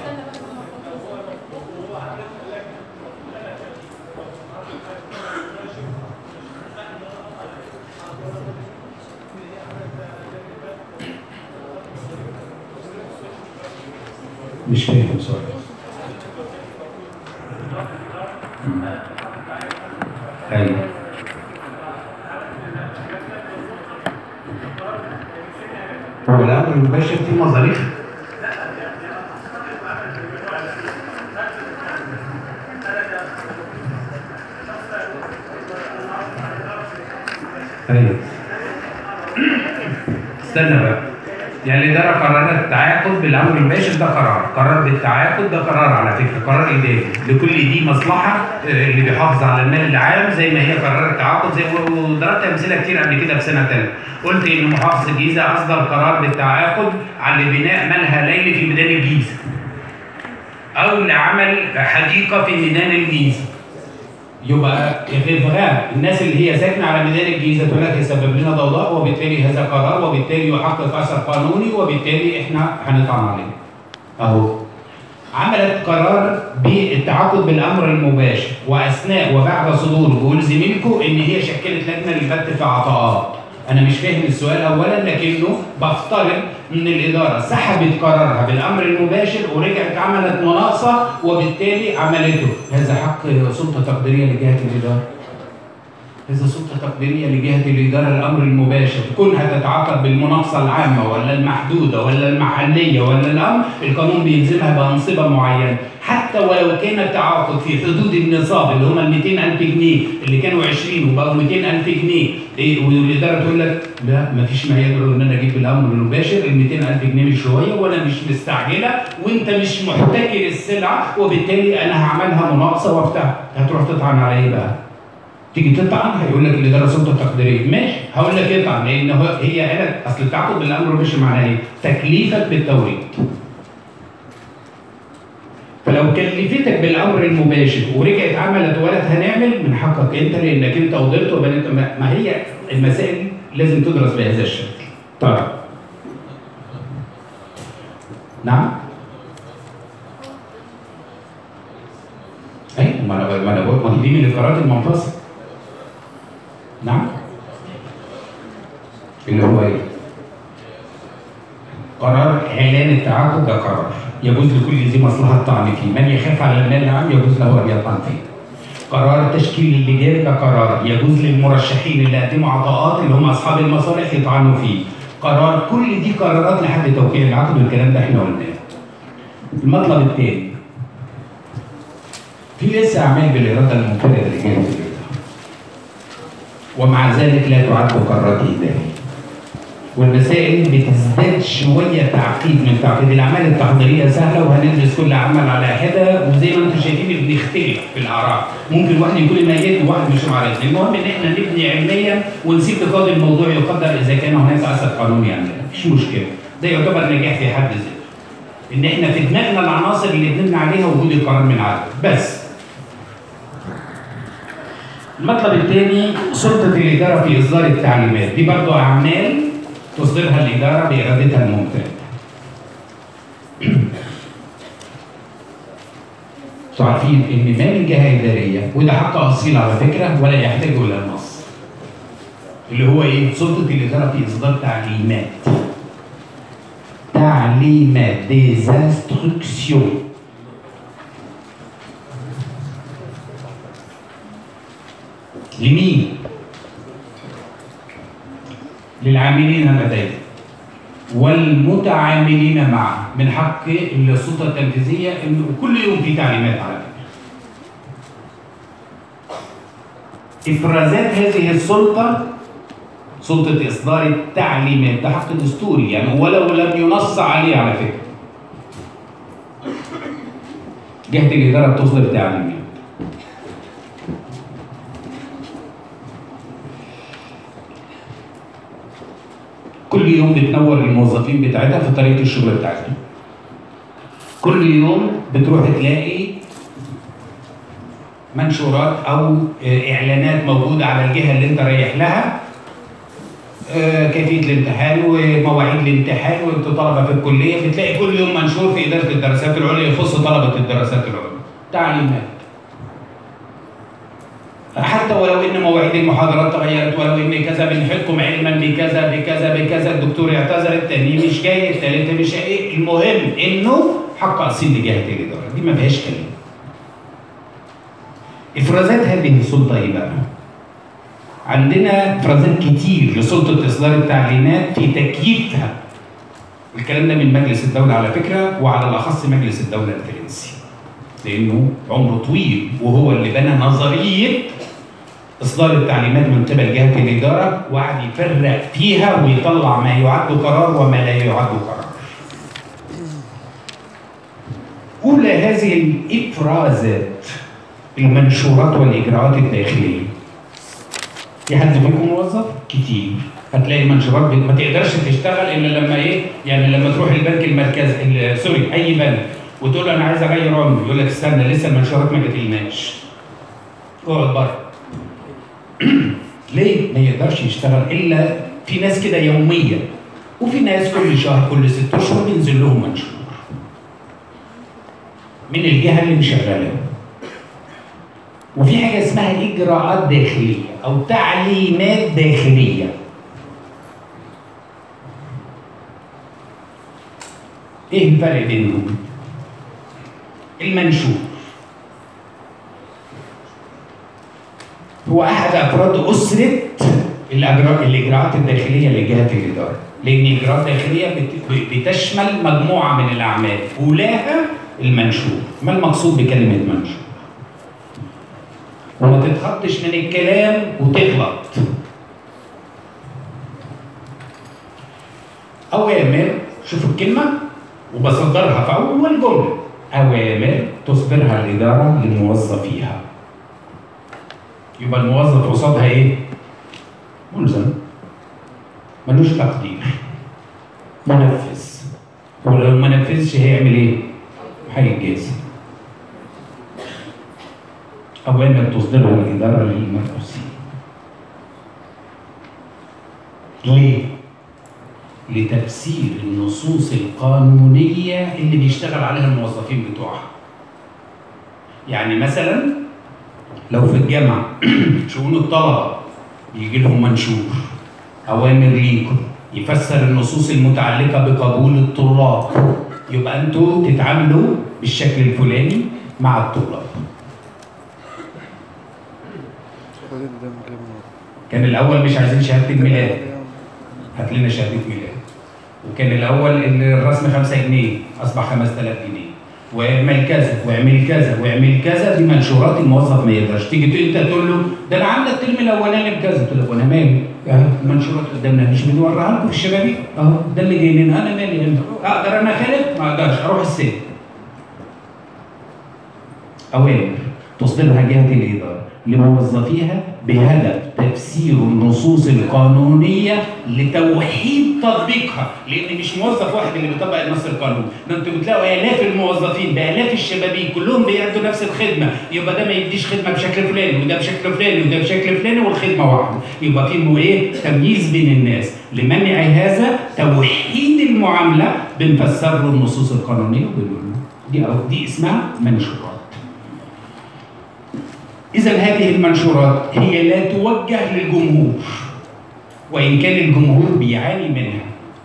مش فاهم سؤال. ايوه هو الامر المباشر فيه مظاريف. ايوه استنى بقى. يعني الإدارة قررت التعاقد بالأمر المباشر ده قرار بالتعاقد ده قرار على فكرة قرار إداري لكل دي مصلحة اللي بيحافظ على المال العام زي ما هي قرار التعاقد زي وضربت أمثلة كتير قبل كده في سنة ثالثة. قلت إن محافظ الجيزة أصدر قرار بالتعاقد على بناء ملهى ليلي في ميدان الجيزة أو لعمل حديقة في ميدان الجيزة. يبقى في الغالب الناس اللي هي ساكنه على ميدان الجيزه تقول لك يسبب لنا ضوضاء وبالتالي هذا قرار وبالتالي يحقق اثر قانوني وبالتالي احنا هنطعن عليه. اهو عملت قرار بالتعاقد بالامر المباشر واثناء وبعد صدوره والزميلكم ان هي شكلت لجنه للبت في عطاءات. انا مش فاهم السؤال اولا لكنه بفترض ان الاداره سحبت قرارها بالامر المباشر ورجعت عملت مناقصه وبالتالي عملته. هذا حق سلطه تقديريه لجهه الاداره. إذا سلطة تقديرية لجهة الإدارة الأمر المباشر كونها تتعاقب بالمناقصة العامة ولا المحدودة ولا المحلية ولا الأمر، القانون بيلزمها بأنصبة معينة، حتى ولو كان التعاقد في حدود النصاب اللي هم ال 200,000 جنيه اللي كانوا 20 وبقوا 200,000 جنيه، والإدارة تقول لك لا مفيش ما يدعو إن أنا أجيب بالأمر المباشر، ال 200,000 جنيه مش شوية وأنا مش مستعجلة وأنت مش محتكر السلعة، وبالتالي أنا هعملها مناقصة وبتاع. هتروح تطعن على إيه بقى؟ تيجي تطعن هيقول لك الاداره سلطه تقديريه، ماشي هقول لك اطعن، لان هي قالت اصل التعاقد بالامر المباشر معناه ايه؟ تكليفك بالتوريد. فلو كلفتك بالامر المباشر ورجعت عملت وقالت هنعمل، من حقك انت لانك انت قدرت وبنت، ما هي المسائل لازم تدرس بهذا الشكل. طيب. نعم؟ ايوه ما انا بقول ما هي دي من القرارات المنفصله. نعم؟ اللي هو ايه؟ قرار اعلان التعاقد ده قرار يجوز لكل ذي مصلحه الطعن فيه، من يخاف على المال العام يجوز له ان يطعن فيه. قرار تشكيل اللجان ده قرار يجوز للمرشحين اللي قدموا عطاءات اللي هم اصحاب المصالح يطعنوا فيه. قرار، كل دي قرارات لحد توقيع العقد، والكلام ده احنا قلناه. المطلب الثاني، في لسه اعمال بالاراده المنفرده لجهه الاداره، ومع ذلك لا تعد قرارات اداريه. والمسائل بتزداد شويه تعقيد من تعقيد. الاعمال التحضيريه سهله وهندرس كل عمل على حده، وزي ما انتم شايفين بنختلف في الاراء، ممكن واحد يكون ميت وواحد مش معرض. المهم ان احنا نبني علميا ونسيب لقاضي الموضوع يقدر اذا كان هناك اثر قانوني ام لا، مفيش مشكله. ده يعتبر نجاح في حد ذاته. ان احنا في دماغنا العناصر اللي بنبني عليها وجود القرار من عدم بس. المطلب الثاني سلطة الإدارة في إصدار التعليمات، دي برضه أعمال تصدرها الإدارة بإرادتها الممتدة. انتوا عارفين إن ما من جهة إدارية، وده حق أصيل على فكرة ولا يحتاج إلى نص، اللي هو إيه؟ سلطة الإدارة في إصدار تعليمات. تعليمات des instructions. لمين؟ للعاملين لديه والمتعاملين معه. من حق السلطه التنفيذيه انه كل يوم في تعليمات على فكره. افرازات هذه السلطه، سلطه اصدار التعليمات، ده حق دستوري يعني ولو لم ينص عليه على فكره. جهه الاداره بتصدر تعليمات. كل يوم بتنور الموظفين بتاعتها في طريقه الشغل بتاعتهم. كل يوم بتروح تلاقي منشورات او اعلانات موجوده على الجهه اللي انت رايح لها، كيفيه الامتحان ومواعيد الامتحان وانتوا طلبه في الكليه، بتلاقي كل يوم منشور في اداره الدراسات العليا يخص طلبه الدراسات العليا. تعليمات. حتى ولو ان مواعيد المحاضرات تغيرت، ولو ان كذا بنحكم علما بكذا بكذا بكذا، الدكتور اعتذر، الثاني مش جاي، الثالثه مش جاي، المهم انه حق اصيل لجهه الاداره، دي ما فيهاش كلام. افرازات هذه السلطه ايه بقى؟ عندنا افرازات كتير لسلطه اصدار التعليمات في تكييفها. الكلام ده من مجلس الدوله على فكره، وعلى الاخص مجلس الدوله الفرنسي، لانه عمره طويل وهو اللي بنى نظريه اصدار التعليمات من قبل جهه الاداره، وقعد يفرق فيها ويطلع ما يعد قرار وما لا يعد قرار. اولى هذه الافرازات المنشورات والاجراءات الداخليه. في حد فيكم موظف؟ كتير. هتلاقي منشورات ما تقدرش تشتغل الا لما ايه؟ يعني لما تروح البنك المركزي، سوري اي بنك، وتقول له انا عايز اغير عمله، يقول لك استنى لسه المنشورات ما جاتلناش. اقعد بره. ليه؟ ما يقدرش يشتغل الا في ناس كده يوميا، وفي ناس كل شهر كل 6 اشهر بينزل لهم منشور من الجهه اللي مشغلاهم. وفي حاجه اسمها اجراءات داخليه او تعليمات داخليه. ايه الفرق بينهم؟ المنشور هو احد افراد اسره الاجراءات الداخليه لجهه الاداره، لان الاجراءات الداخليه بتشمل مجموعه من الاعمال اولاها المنشور. ما المقصود بكلمه منشور؟ وما تتخطش من الكلام وتغلط. اوامر، شوف الكلمه وبصدرها في اول جمله، اوامر تصدرها الاداره لموظفيها. يبقى الموظف قصادها ايه؟ ملزم، ملوش تقدير، منفذ. ولو ما نفذش هيعمل ايه؟ هيتجازي. اوامر تصدرها الاداره للمرؤوسين. ليه؟ لتفسير النصوص القانونيه اللي بيشتغل عليها الموظفين بتوعها. يعني مثلا لو في الجامعه شؤون الطلبه يجي لهم منشور اوامر ليكم يفسر النصوص المتعلقه بقبول الطلاب، يبقى انتوا تتعاملوا بالشكل الفلاني مع الطلاب. كان الاول مش عايزين شهاده الميلاد، هات لنا شهاده ميلاد. وكان الاول الرسم 5 جنيه اصبح 5000 جنيه. واعمل كذا واعمل كذا واعمل كذا. دي منشورات الموظف ما يقدرش. تيجي انت تقول له ده انا عامله الترم الاولاني بكذا، تقول له وانا مالي؟ المنشورات قدامنا مش بنوريها لكم في الشبابيك؟ اهو ده اللي جاي لنا، انا مالي انت؟ اقدر انا اخالف؟ ما اقدرش، اروح السجن. اوامر تصدرها جهه الاداره لموظفيها بهدف تفسير النصوص القانونيه لتوحيد تطبيقها، لان مش موظف واحد اللي بيطبق النص القانوني، ده انتوا بتلاقوا الاف الموظفين بالاف الشبابيك كلهم بيأدوا نفس الخدمه، يبقى ده ما يديش خدمه بشكل فلاني وده بشكل فلاني وده بشكل فلاني والخدمه واحده، يبقى في ايه؟ تمييز بين الناس. لمنع هذا توحيد المعامله بنفسر له النصوص القانونيه وبنقول دي اسمها منشورات. إذا هذه المنشورات هي لا توجه للجمهور، وإن كان الجمهور بيعاني منها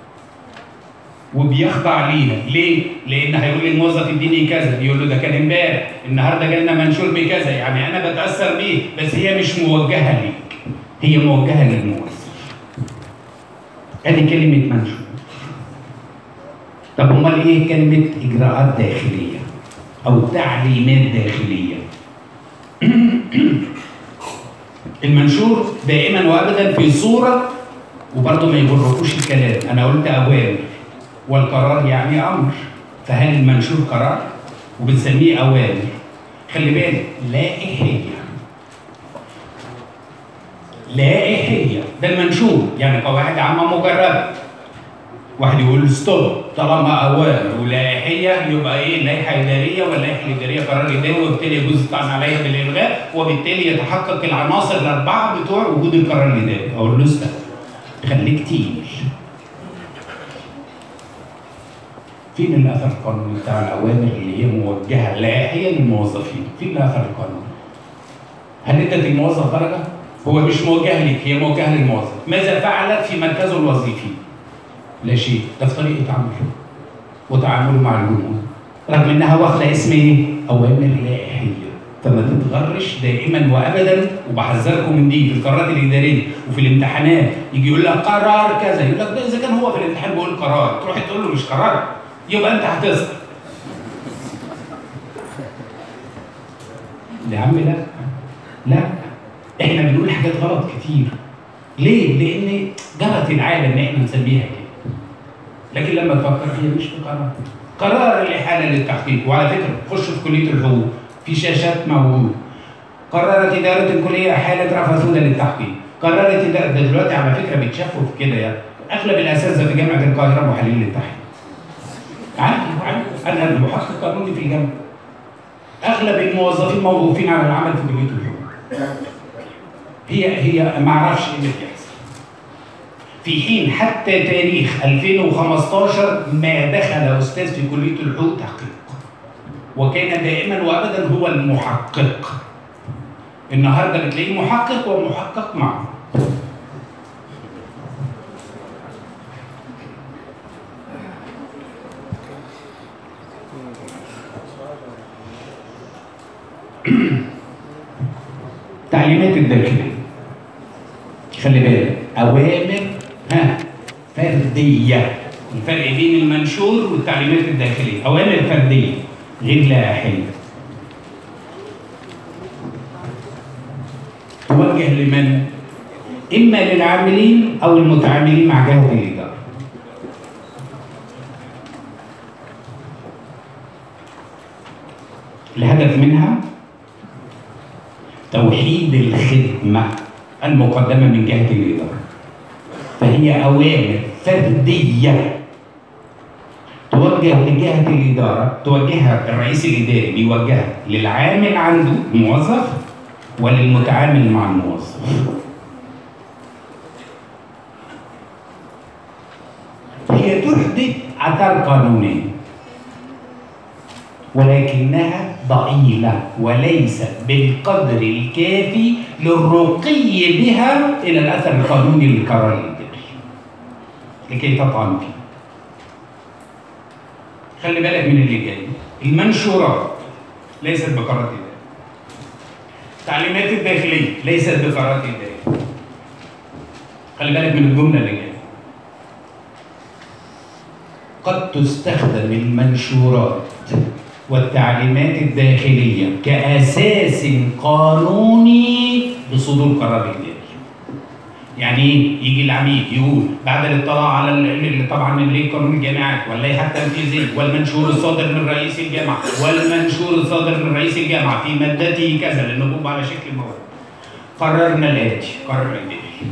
وبيخضع ليها. ليه؟ لأن هيقول للموظف اديني كذا، يقول له ده كان امبارح، النهارده جالنا منشور بكذا، يعني أنا بتأثر بيه، بس هي مش موجهة ليك، هي موجهة للموظف. هذه كلمة منشور. طب أمال إيه كلمة إجراءات داخلية أو تعليمات داخلية؟ المنشور دائما وابدا في صوره، وبرضه ما يغركوش الكلام، انا قلت اوامر والقرار يعني امر، فهل المنشور قرار؟ وبنسميه اوامر. خلي بالك، لائحيه ده المنشور، يعني قواعد عامه مجرده. واحد يقول ستوب، طالما اوامر ولائحيه يبقى ايه؟ لائحه اداريه، واللائحه الاداريه قرار اداري، وبالتالي يجوز الطعن عليها بالالغاء، وبالتالي يتحقق العناصر الاربعه بتوع وجود القرار الاداري. اقول له استنى، خليك تقيل. فين الاثر القانوني بتاع الاوامر اللي هي موجهه لائحيه للموظفين؟ فين الاثر القانوني؟ هل ادت الموظف درجه؟ هو مش موجه لك، هي موجهه للموظف. ماذا فعلت في مركزه الوظيفي؟ لا شيء. ده في طريقه عمله وتعامله مع الجمهور، رغم انها واخده اسم ايه؟ اوامر لائحيه. فما تتغرش دائما وابدا، وبحذركم من دي في القرارات الاداريه وفي الامتحانات. يجي يقول لك قرار كذا، يقول لك ده اذا كان هو في الامتحان بيقول قرار، تروح تقول له مش قرار، يبقى انت هتسقط. يا عم لا لا، احنا بنقول حاجات غلط كتير. ليه؟ لان جرت العاده ان احنا نسميها كده. لكن لما تفكر فيها مش بقرار. قرار الإحالة للتحقيق. وعلى فكرة خش في كلية الحقوق في شاشات موجودة. قررت إدارة الكلية إحالة رفع سودة للتحقيق. قررت إدارة، ده دلوقتي على فكرة بيتشافوا في كده يعني. أغلب الأساتذة في جامعة القاهرة محللين للتحقيق. عندي أنا المحقق القانوني في الجامعة. أغلب الموظفين موظوفين على العمل في كلية الحقوق. هي ما أعرفش إيه اللي بيحصل. في حين حتى تاريخ 2015 ما دخل أستاذ في كلية الحقوق تحقيق، وكان دائما وأبدا هو المحقق. النهارده بتلاقيه محقق ومحقق معه. التعليمات الداخلية. خلي بالك، أوامر فردية. الفرق بين المنشور والتعليمات الداخلية، أوامر فردية غير لاحية. توجه لمن؟ إما للعاملين أو المتعاملين مع جهة الإدارة. الهدف منها توحيد الخدمة المقدمة من جهة الإدارة. فهي أوامر فردية توجه لجهة الإدارة، توجهها الرئيس الإداري بيوجهها للعامل عنده الموظف وللمتعامل مع الموظف. هي تحدث آثار قانونية ولكنها ضئيلة وليست بالقدر الكافي للرقي بها إلى الأثر القانوني للقرار الإداري لكي تطعن فيه. خلي بالك من اللي جاي. المنشورات ليست بقرارات إدارية. التعليمات الداخلية ليست بقرارات إدارية. خلي بالك من الجملة اللي جاية. قد تستخدم المنشورات والتعليمات الداخلية كأساس قانوني لصدور قرار إداري. يعني يجي العميد يقول بعد الاطلاع على طبعا اللي قانون الجامعات واللائحه التنفيذيه والمنشور الصادر من رئيس الجامعه والمنشور الصادر من رئيس الجامعه في مادته كذا للنبوب على شكل مواد، قررنا الاتي قرار إداري.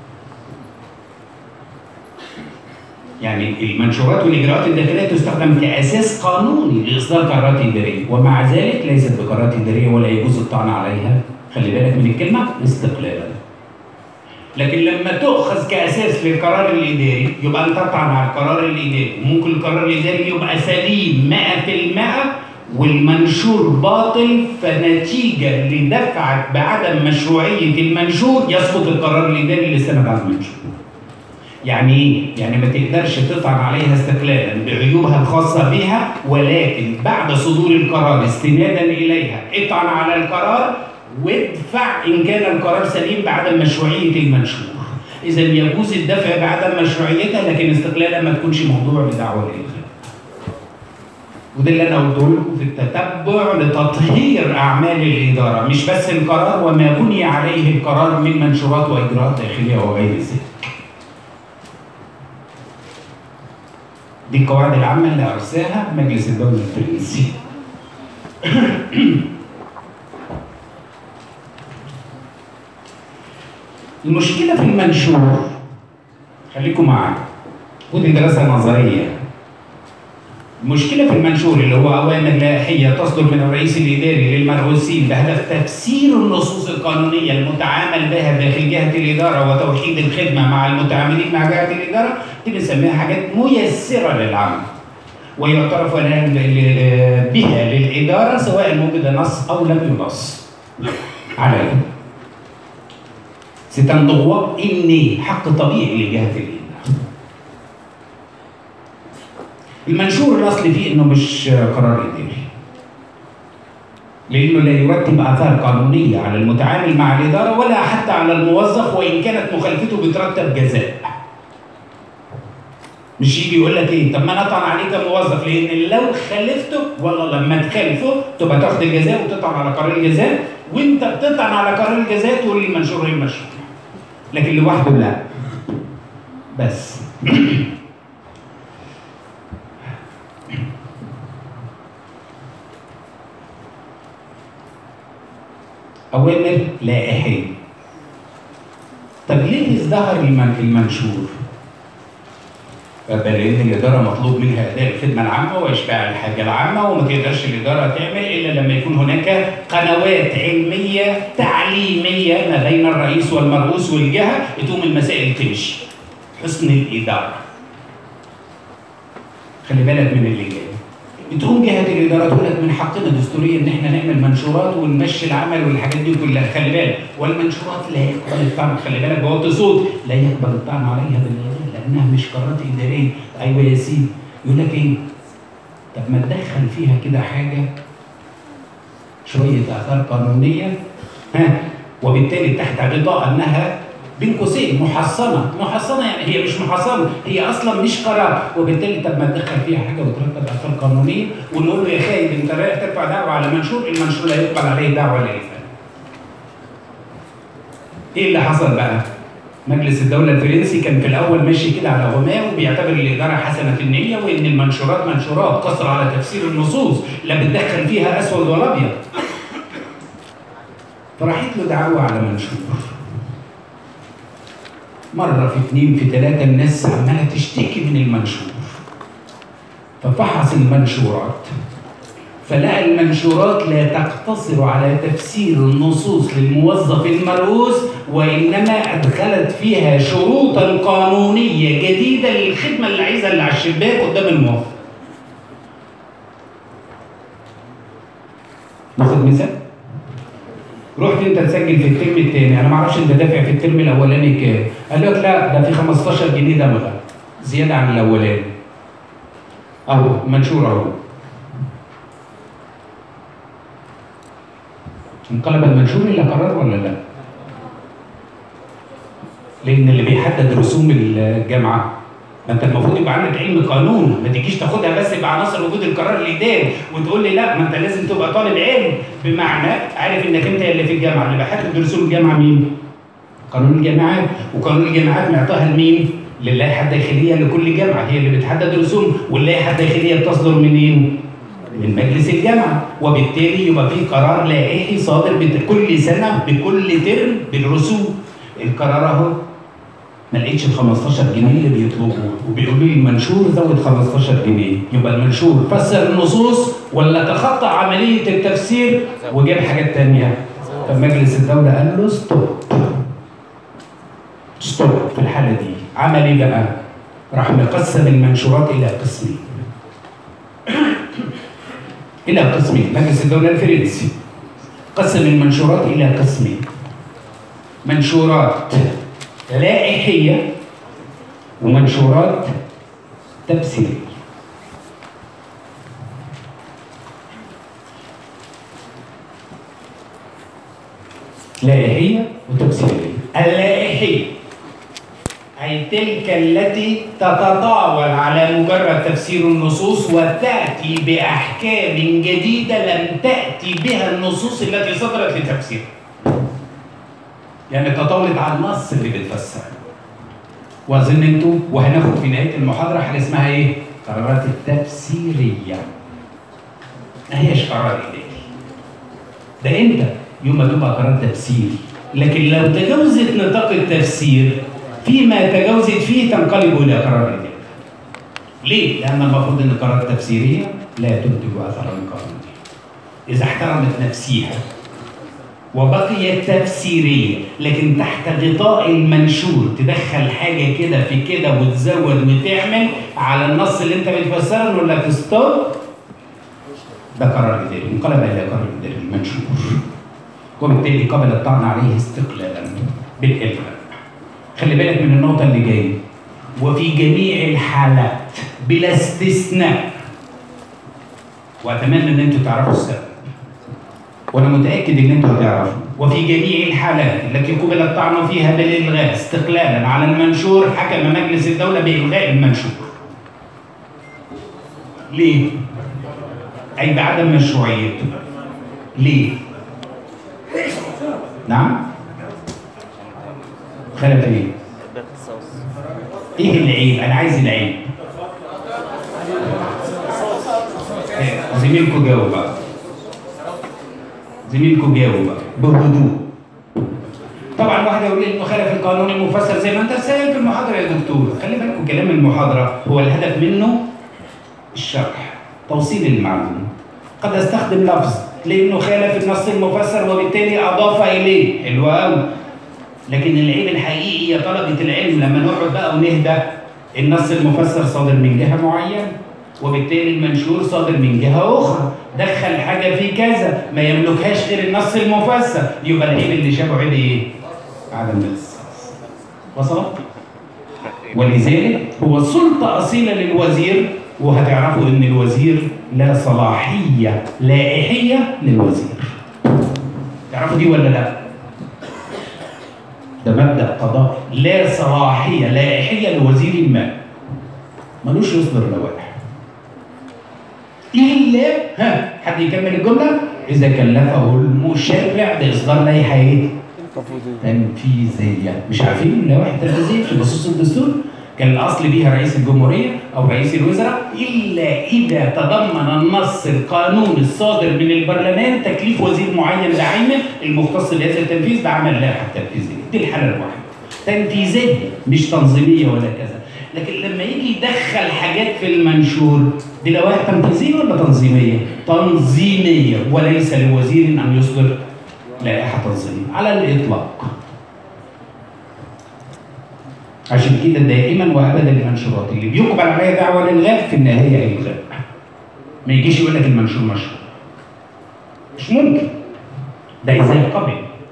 يعني المنشورات والاجراءات الداخليه تستخدم كاساس قانوني لاصدار قرارات اداريه، ومع ذلك ليست بقرارات اداريه ولا يجوز الطعن عليها. خلي بالك من الكلمه استقلالا. لكن لما تؤخذ كاساس للقرار الاداري يبقى انت تطعن على القرار الاداري، ممكن القرار الاداري يبقى سليم 100% والمنشور باطل، فنتيجه لدفعك بعدم مشروعيه المنشور يسقط القرار الاداري اللي استند على المنشور. يعني ايه؟ يعني ما تقدرش تطعن عليها استقلالا بعيوبها الخاصه بها، ولكن بعد صدور القرار استنادا اليها اطعن على القرار وادفع ان كان القرار سليم بعدم مشروعيه المنشور. اذا يجوز الدفع بعدم مشروعيتها، لكن استقلالا ما تكونش موضوع لدعوه الالغاء. وده اللي انا قلته لكم في التتبع لتطهير اعمال الاداره، مش بس القرار وما بني عليه القرار من منشورات واجراءات داخليه وغير ذلك. دي القواعد العامه اللي ارساها مجلس الدوله الفرنسي. المشكله في المنشور، خليكم معايا ودي دراسه نظريه. المشكله في المنشور اللي هو اوامر لائحيه تصدر من الرئيس الاداري للمرؤوسين بهدف تفسير النصوص القانونيه المتعامل بها داخل جهه الاداره وتوحيد الخدمه مع المتعاملين مع جهه الاداره، دي بنسميها حاجات ميسره للعمل ويعترف بها للاداره سواء وجد نص او لم ينص عليه. C'est un droit inné، حق طبيعي لجهة الإدارة. المنشور الأصلي فيه إنه مش قرار إداري. لأنه لا يرتب آثار قانونية على المتعامل مع الإدارة ولا حتى على الموظف، وإن كانت مخالفته بترتب جزاء. مش يجي يقول لك إيه؟ طب ما أنا أطعن عليك كموظف، لأن لو خالفته والله لما تخالفه تبقى تاخد الجزاء وتطعن على قرار الجزاء، وأنت بتطعن على قرار الجزاء تقول المنشور غير مشروع. لكن لوحده لا. بس أوامر لائحية. طب ليه ازدهر المنشور؟ لأن الإدارة مطلوب منها أداء الخدمة العامة وإشباع الحاجة العامة، وما تقدرش الإدارة تعمل إلا لما يكون هناك قنوات علمية تعليمية ما بين الرئيس والمرؤوس والجهة تقوم المسائل تمشي. حسن الإدارة. خلي بالك من اللي جاي. بتقوم جهة الإدارة تقول لك من حقنا دستوريا إن إحنا نعمل منشورات ونمشي العمل والحاجات دي كلها، خلي بالك، والمنشورات لا يقبل الطعن، خلي بالك بوطي صوت، لا يقبل الطعن عليها بالإدارة لأنها مش قرارات إدارية. أيوه يا سيدي، يقول لك إيه؟ طب ما تدخل فيها كده حاجة شوية آثار قانونية وبالتالي تحت غطاء انها بين قوسين محصنه يعني هي مش محصنه، هي اصلا مش قرار، وبالتالي طب ما تدخل فيها حاجه وترتب اثار قانونيه ونقول له يا خايب انت رايح ترفع دعوه على منشور، المنشور لا يقبل عليه دعوه للإفادة. ايه اللي حصل بقى؟ مجلس الدولة الفرنسي كان في الأول ماشي كده على غماء وبيعتبر الإدارة حسنة النية وإن المنشورات منشورات قصر على تفسير النصوص لا بتدخل فيها أسود ولا أبيض. فراحت له دعوة على منشور. مرة في اتنين في تلاتة الناس عمالة تشتكي من المنشور. ففحص المنشورات فلقى المنشورات لا تقتصر على تفسير النصوص للموظف المرؤوس، وإنما أدخلت فيها شروطا قانونية جديدة للخدمة اللي عايزها اللي على الشباك قدام الموظف. ناخد مثال؟ رحت انت تسجل في الترم الثاني، انا ما اعرفش انت دافع في الترم الاولاني كام؟ قال لك لا ده في 15 جنيه دمغه زياده عن الاولاني. اهو منشور اهو. انقلب المنشور الى قرار ولا لا؟ لان اللي بيحدد رسوم الجامعه ما انت المفروض يبقى عندك علم قانون، ما تجيش تاخدها بس بعناصر وجود القرار الاداري وتقول لي لا ما انت لازم تبقى طالب علم، بمعنى عارف انك انت اللي في الجامعه اللي بيحدد رسوم الجامعه مين؟ قانون الجامعات، وقانون الجامعات معطاها لمين؟ للائحه الداخليه لكل جامعه هي اللي بتحدد رسوم، واللائحه الداخليه بتصدر منين؟ من مجلس الجامعه، وبالتالي يبقى في قرار لائحي صادر كل سنه بكل ترم بالرسوم. القرار اهو ما لقيتش ال 15 جنيه اللي بيطلبوه وبيقولوا لي المنشور زود 15 جنيه، يبقى المنشور فسر النصوص ولا تخطى عمليه التفسير وجاب حاجات ثانيه؟ فمجلس الدوله قال له ستوب في الحاله دي. عمل ايه بقى؟ راح مقسم المنشورات الى قسمين. مجلس الدوله الفرنسي قسم المنشورات الى قسمين: منشورات لائحية ومنشورات تفسيرية. لائحية وتفسيرية. اللائحية أي تلك التي تتطاول على مجرد تفسير النصوص وتأتي بأحكام جديدة لم تأتي بها النصوص التي صدرت لتفسيرها. يعني تطاولت على النص اللي بتفسر. واظن انتوا وهناخد في نهايه المحاضره حاجه اسمها ايه؟ قرارات التفسيريه. ما هيش قرار اداري. ده انت يوم ما تبقى قرار تفسيري، لكن لو تجاوزت نطاق التفسير فيما تجاوزت فيه تنقلب الى قرار اداري. ليه؟ لان المفروض ان القرارات التفسيريه لا تنتج اثرا قانونيا. اذا احترمت نفسيها وبقيت تفسيرية، لكن تحت غطاء المنشور تدخل حاجة كده في كده وتزود وتعمل على النص اللي انت بتفسره نقول لك ستوب، ده قرار إداري، انقلب إلى قرار إداري المنشور، وبالتالي قبل الطعن عليه استقلالا بالإلغاء. خلي بالك من النقطة اللي جاية. وفي جميع الحالات بلا استثناء، وأتمنى إن أنتوا تعرفوا السبب، وأنا متأكد إن أنتوا هتعرفوا. وفي جميع الحالات التي قبل الطعن فيها بالإلغاء استقلالا على المنشور حكم مجلس الدولة بإلغاء المنشور. ليه؟ أي بعدم مشروعيته. ليه؟ نعم؟ خلف إيه؟ إيه العيب؟ أنا عايز العيب. زميلكم جاوب بقى. بهدوء. طبعا واحد يقول لي انه خالف القانون المفسر زي ما انت سائل في المحاضره يا دكتور. خلي بالكم كلام المحاضره هو الهدف منه الشرح، توصيل المعلومه. قد استخدم لفظ لانه خالف النص المفسر وبالتالي اضاف اليه، حلو قوي. لكن العيب الحقيقي يا طلبه العلم لما نقعد بقى ونهدى، النص المفسر صادر من جهه معينه وبالتالي المنشور صادر من جهه اخرى، دخل حاجه في كذا ما يملكهاش غير النص المفسر، يبقى العيب اللي شابه عيب ايه؟ عدم الاختصاص. وصلت؟ ولذلك هو سلطه اصيله للوزير، وهتعرفوا ان الوزير لا صلاحيه لائحيه للوزير. تعرفوا دي ولا لا؟ ده مبدأ قضائي، لا صلاحية لائحية لوزير ما، ملوش يصدر لوائح إلا حد يكمل الجملة؟ إذا كلفه المشرع بإصدار لائحة إيه؟ تنفيذية. مش عارفين اللوائح التنفيذية في نصوص الدستور؟ كان الأصل بيها رئيس الجمهورية أو رئيس الوزراء، إلا إذا تضمن النص القانوني الصادر من البرلمان تكليف وزير معين داعما المختص بهذا التنفيذ بعمل اللائحة التنفيذية. دي الحالة الوحيدة. تنفيذية مش تنظيمية ولا كذا. لكن لما يجي يدخل حاجات في المنشور دي لوائح تنفيذية ولا تنظيمية؟ تنظيمية، وليس لوزير أن يصدر لائحة تنظيمية على الإطلاق. عشان كده دائما وابدا المنشورات اللي بيقبل عليها دعوه للغاء في النهايه الغاء. ما يجيش يقول لك المنشور مشروع. مش ممكن. ده اذا قبل.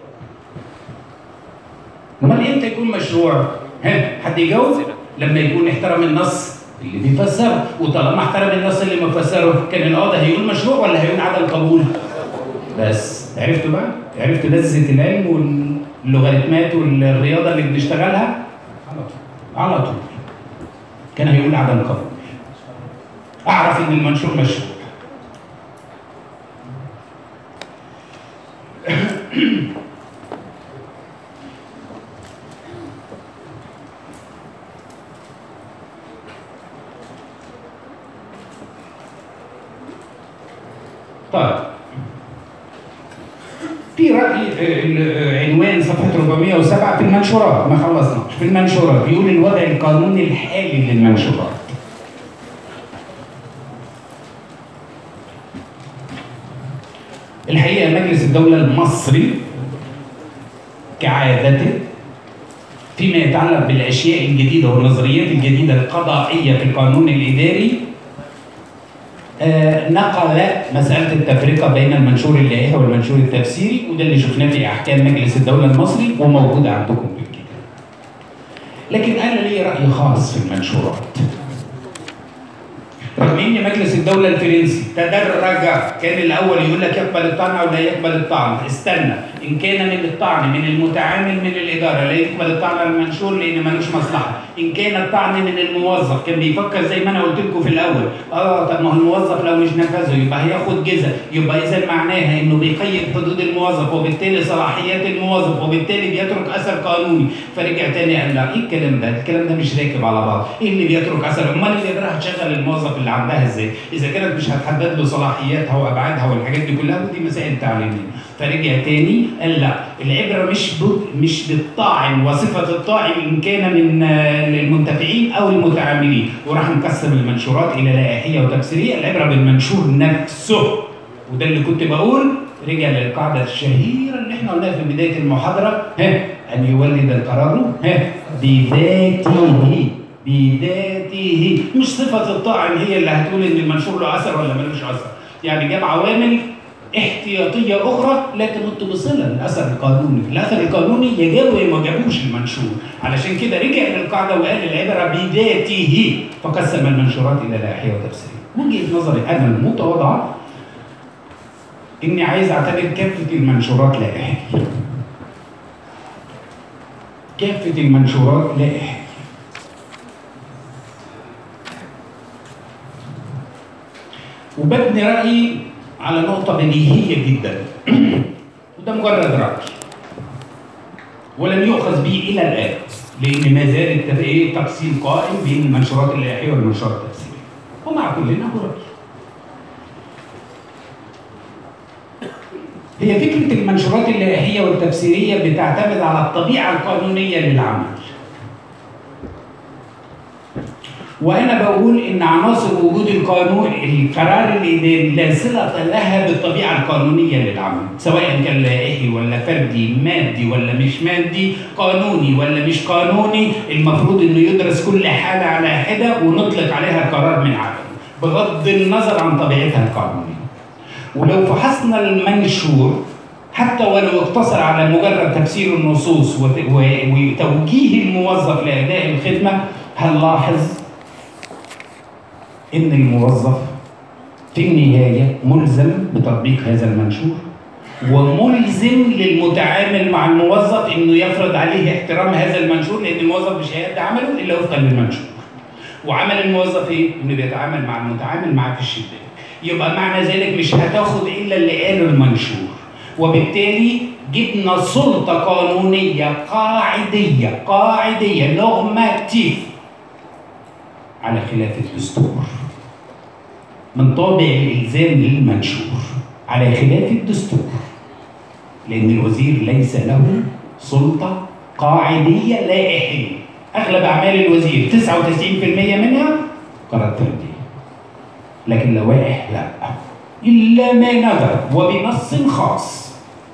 امال امتى يكون مشروع؟ حد يجاوب؟ لما يكون احترم النص اللي بيفسره، وطالما احترم النص اللي مفسره كان القاضي هيقول مشروع ولا هيقول عدم قبول؟ بس عرفتوا بقى؟ عرفتوا لذة العلم واللوغاريتمات والرياضه اللي بنشتغلها؟ على طول كان هيقول عدم قبول. اعرف ان المنشور مشروع. طيب في رأي عنوان صفحة 407 في المنشورات، ما خلصناش في المنشورات، بيقول الوضع القانوني الحالي للمنشورات. الحقيقة مجلس الدولة المصري كعادته فيما يتعلق بالأشياء الجديدة والنظريات الجديدة القضائية في القانون الإداري نقل مسألة التفرقة بين المنشور اللائحي والمنشور التفسيري، وده اللي شفناه في أحكام مجلس الدولة المصري وموجود عندكم بالكتاب. لكن أنا لي رأي خاص في المنشورات. رغم ان مجلس الدوله الفرنسي تدرج، كان الاول يقول لك يقبل الطعن او لا يقبل الطعن، استنى ان كان من الطعن من المتعامل من الاداره لا يقبل الطعن على المنشور لان ملوش مصلحه، ان كان الطعن من الموظف كان بيفكر زي ما انا قلت لكم في الاول، طب ما هو الموظف لو مش نفذه يبقى هياخد جزء، يبقى اذا معناها انه بيقيد حدود الموظف وبالتالي صلاحيات الموظف وبالتالي بيترك اثر قانوني، فرجع تاني قال لا ايه الكلام ده؟ الكلام ده مش راكب على بعض، ايه اللي بيترك اثر؟ امال الاداره هتشغل الموظف اللي عندها ازاي؟ اذا كانت مش هتحدد له صلاحياتها وابعادها والحاجات دي كلها، ودي مسائل تعليميه. فرجع تاني قال لا، العبره مش بالطاعن وصفه الطاعن ان كان من المنتفعين او المتعاملين، وراح نقسم المنشورات الى لائحيه وتفسيريه، العبره بالمنشور نفسه. وده اللي كنت بقول، رجع للقاعده الشهيره اللي احنا قلناها في بدايه المحاضره، ان يولد القرار بذاته، مش صفة الطاعن هي اللي هتقول ان المنشور له اثر ولا ملوش اثر. يعني جاب عوامل احتياطية اخرى لا تمت بصلة للاثر القانوني، الاثر القانوني يجابه ما جابوش المنشور، علشان كده رجع للقاعدة وقال العبرة بذاته، فقسم المنشورات الى لائحية وتفسيرية. وجهة نظري انا المتواضعة اني عايز اعتبر كافة المنشورات لائحية. كافة المنشورات لائحية. وببني رأيي على نقطة بديهية جدا وده مجرد رأي ولم يؤخذ به إلى الآن، لأن ما زال التقسيم قائم بين المنشورات اللائحية والمنشورات التفسيرية، ومع كلنا هو رأي. هي فكرة المنشورات اللائحية والتفسيرية بتعتمد على الطبيعة القانونية للعمل. وأنا بقول إن عناصر وجود القانون القرار الإداري لا صلة لها بالطبيعة القانونية للعمل، سواء كان لائحي ولا فردي، مادي ولا مش مادي، قانوني ولا مش قانوني، المفروض إنه يدرس كل حالة على حدة ونطلق عليها قرار من عدم، بغض النظر عن طبيعتها القانونية. ولو فحصنا المنشور حتى ولو اقتصر على مجرد تفسير النصوص وتوجيه الموظف لأداء الخدمة، هنلاحظ إن الموظف في النهاية ملزم بتطبيق هذا المنشور وملزم للمتعامل مع الموظف انه يفرض عليه احترام هذا المنشور، لان الموظف مش هيأدي عمله الا وفقا للمنشور. وعمل الموظف ايه؟ انه بيتعامل مع المتعامل معاه في الشباك. يبقى معنى ذلك مش هتاخد الا اللي قاله المنشور. وبالتالي جبنا سلطه قانونيه قاعديه نورماتيف على خلاف الدستور، من طابع الالزام للمنشور على خلاف الدستور، لان الوزير ليس له سلطه قاعديه لائحيه. اغلب اعمال الوزير 99% منها قرار تنفيذي، لكن لوائح لا، الا ما نذر وبنص خاص.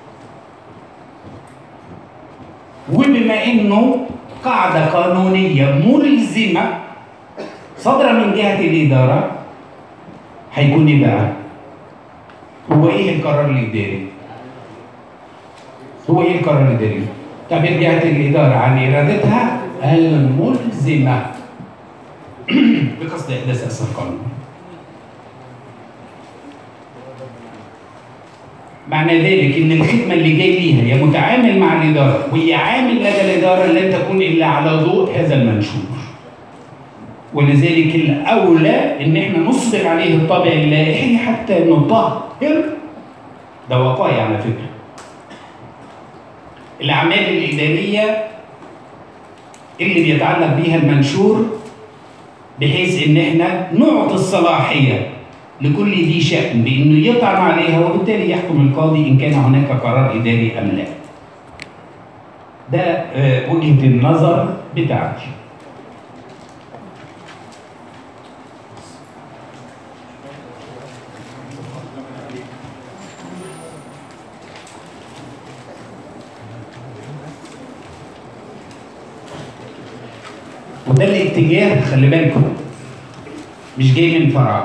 وبما انه قاعده قانونيه ملزمه صادره من جهه الاداره، هيكون ايه بقى؟ هو ايه القرار الاداري؟ هو ايه القرار الاداري؟ تعبير جهه الاداره عن ارادتها الملزمه بقصد احداث اثر قانوني. معنى ذلك ان الخدمه اللي جاي ليها يا متعامل مع الاداره وهي عامل لدى الاداره لن تكون الا على ضوء هذا المنشور. ولذلك الاولى ان احنا نصبر عليه الطابع اللائحي حتى نطهر، ده وقائع على فكره، الاعمال الاداريه اللي بيتعلق بيها المنشور، بحيث ان احنا نعطي الصلاحيه لكل ذي شأن بانه يطعن عليها، وبالتالي يحكم القاضي ان كان هناك قرار اداري ام لا. ده وجهه النظر بتاعتي. وده الاتجاه، خلي بالكم مش جاي من فراغ.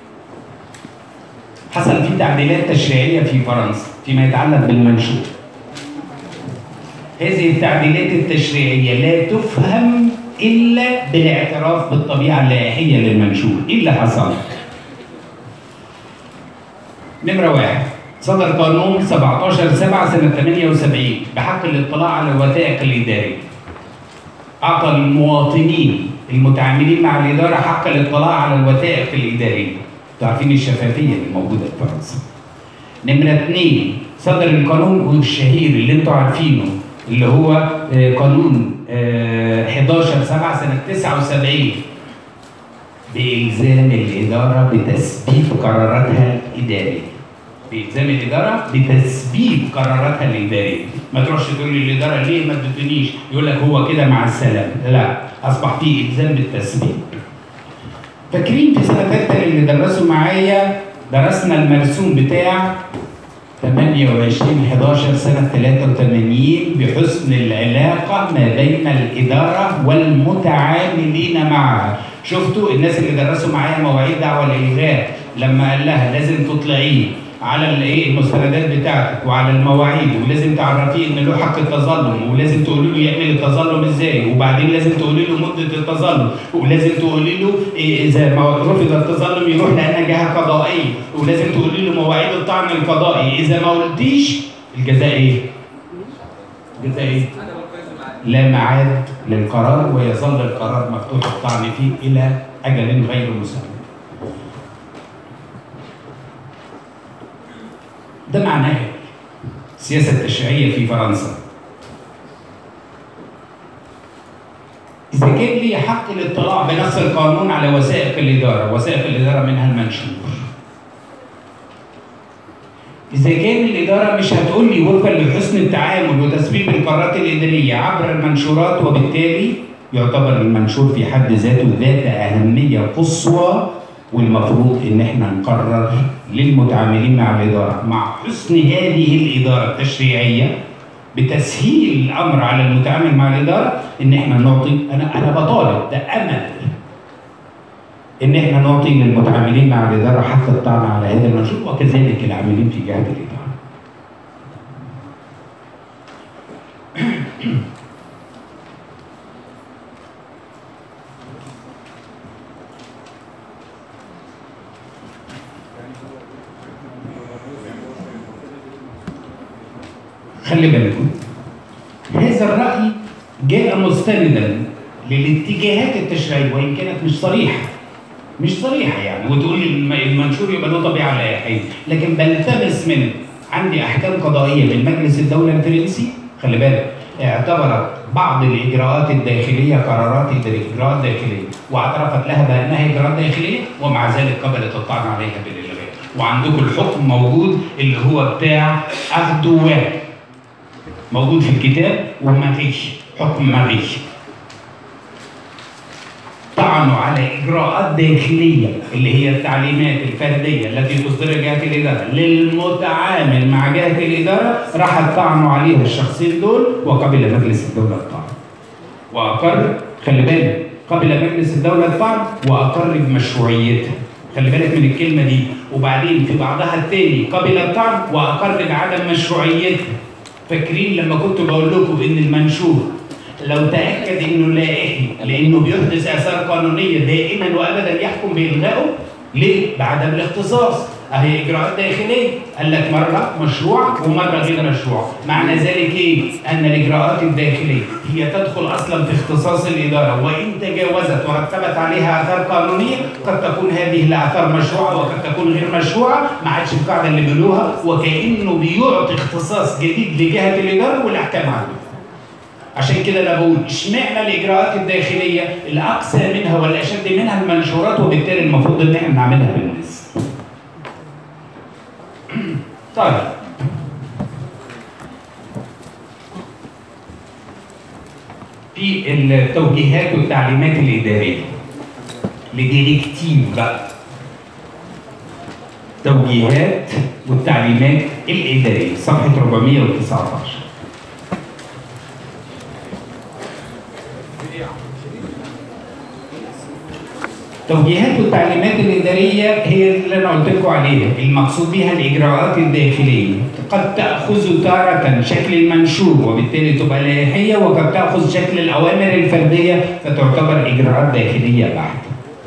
حصل فيه تعديلات تشريعيه في فرنسا فيما يتعلق بالمنشور. هذه التعديلات التشريعيه لا تفهم الا بالاعتراف بالطبيعه اللائحيه للمنشور. ايه اللي حصل؟ نمره واحد، صدر قانون 17/7 سنه 78 بحق الاطلاع على الوثائق الاداريه. أعطى المواطنين المتعاملين مع الإدارة حق الاطلاع على الوثائق الإدارية. تعرفين الشفافية اللي موجودة في فرنسا. نمرة 2، صدر القانون الشهير اللي انتوا عارفينه اللي هو قانون 11/7 سنة 79 بإلزام الإدارة بتثبيت قراراتها الإدارية. بإلزام الإدارة بتثبيت قراراتها الإدارية. ما تروحش تقول لي الإدارة ليه ما ادتنيش؟ يقول لك هو كده مع السلامة. لا، أصبح فيه إلزام بالتثبيت. فاكرين في سنة تالتة اللي درسوا معايا درسنا المرسوم بتاع 28/11 سنة 83 بحسن العلاقة ما بين الإدارة والمتعاملين معها. شفتوا الناس اللي درسوا معايا مواعيد دعوة الإلغاء لما قال لها لازم تطلعيه على المستندات بتاعتك وعلى المواعيد، ولازم تعرفيه ان له حق التظلم، ولازم تقولي له يعمل التظلم ازاي، وبعدين لازم تقولي له مده التظلم، ولازم تقولي له اذا ما رفض التظلم يروح لانها جهه قضائيه، ولازم تقولي له مواعيد الطعن القضائي. اذا ما قلتيش الجزاء ايه؟ الجزاء ايه؟ لا معاد للقرار، ويظل القرار مفتوح الطعن فيه الى اجل غير مسمى. ده معناه السياسة التشريعية في فرنسا. إذا كان لي حق الاطلاع بنص القانون على وثائق الإدارة، وثائق الإدارة منها المنشور. إذا كان الإدارة مش هتقول لي وفقا لحسن التعامل وتثبيت القرارات الإدارية عبر المنشورات، وبالتالي يعتبر المنشور في حد ذاته ذات أهمية قصوى، والمفروض ان احنا نقرر للمتعاملين مع الاداره مع حسن هذه الاداره التشريعيه بتسهيل الامر على المتعامل مع الاداره ان احنا نعطي، انا بطالب ده امل ان احنا نعطي للمتعاملين مع الاداره حق الطعن على هذا المنشور، وكذلك العاملين في جهه الاداره. خلي بالكم هذا الرأي جاء مستندا للاتجاهات التشريعية وإن كانت مش صريحة يعني، وتقول لي المنشور يبقى له طبيعة لائحية، لكن بلتمس منه. عندي أحكام قضائية من مجلس الدولة الفرنسي، خلي بالك، اعتبرت بعض الإجراءات الداخلية قرارات إجراءات داخلية واعترفت لها بأنها إجراءات داخلية، ومع ذلك قبلت الطعن عليها بالإلغاء. وعندكم الحكم موجود اللي هو بتاع أردوان موجود في الكتاب ومغي، حكم مغي. طعنوا على إجراءات داخلية اللي هي التعليمات الفردية التي تصدرها جهة الإدارة للمتعامل مع جهة الإدارة، راح طعنوا عليها الشخصين دول وقبل مجلس الدولة الطعن. وأقر، خلي بالك، قبل مجلس الدولة الطعن وأقر بمشروعيتها. خلي بالك من الكلمة دي. وبعدين في بعضها الثاني قبل الطعن وأقر بعدم مشروعيتها. فاكرين لما كنت بقول لكم إن المنشور لو تأكد إنه لائحي لأنه بيحدث آثار قانونية دائما وأبدا يحكم بإلغائه؟ ليه؟ بعدم الاختصاص. أهي إجراءات داخلية، قال لك مرة مشروع ومرة غير مشروع. معنى ذلك إيه؟ أن الإجراءات الداخلية هي تدخل أصلا في اختصاص الإدارة، وإن تجاوزت ورتبت عليها آثار قانونية قد تكون هذه الآثار مشروعة وقد تكون غير مشروعة. ما عادش القاعدة اللي بيقولوها وكأنه بيعطي اختصاص جديد لجهة الإدارة والأحكام عنده. عشان كده انا بقول اشمعنى الاجراءات الداخليه الاقصى منها والاشد منها المنشورات، وبالتالي المفروض ان احنا نعملها بالناس. طيب في التوجيهات والتعليمات الاداريه لديريكتيف بقى، توجيهات والتعليمات الاداريه صفحه 419. توجيهات والتعليمات الإدارية هي اللي أنا قلت لكم عليها، المقصود بها الإجراءات الداخلية، قد تأخذ تارة شكل المنشور وبالتالي تبقى لائحية، وقد تأخذ شكل الأوامر الفردية فتعتبر إجراءات داخلية بحتة.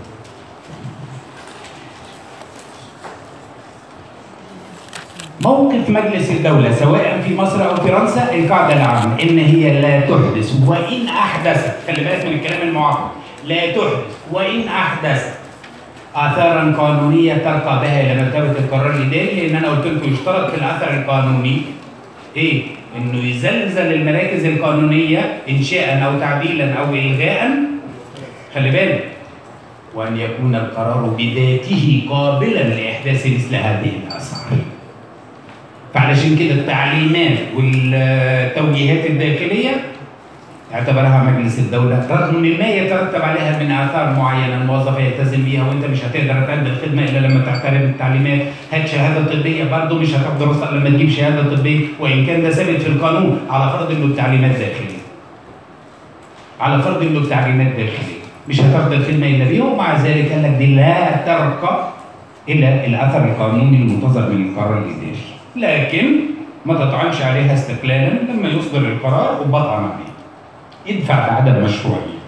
موقف مجلس الدولة سواء في مصر أو فرنسا، القاعدة العامة إن هي لا تحدث وإن أحدثت، خلي بالك من الكلام المعقد، لا تحدث وإن أحدثت آثارا قانونية ترقى بها إلى مرتبة القرار الإداري. لأن أنا قلت لكم يشترط في الأثر القانوني إيه؟ إنه يزلزل المراكز القانونية إنشاء أو تعديلا أو إلغاء، خلي بالك، وأن يكون القرار بذاته قابلا لإحداث مثل هذه الآثار. فعلشان كده التعليمات والتوجيهات الداخلية اعتبرها مجلس الدولة رغم ما يترتب عليها من آثار معينة الموظف يلتزم بيها، وأنت مش هتقدر تأدي الخدمة إلا لما تحترم التعليمات. هات شهادة طبية برضه مش هتاخد رخصة لما تجيب شهادة طبية، وإن كان ده ثابت في القانون على فرض إنه التعليمات داخلية. على فرض إنه التعليمات داخلية مش هتاخد الخدمة إلا بيها، ومع ذلك قال لك دي لا ترقى إلى الأثر القانوني المنتظر من القرار الإداري. لكن ما تطعنش عليها استقلالا لما يصدر القرار وبطعن عليه. يدفع بعدم مشروعية.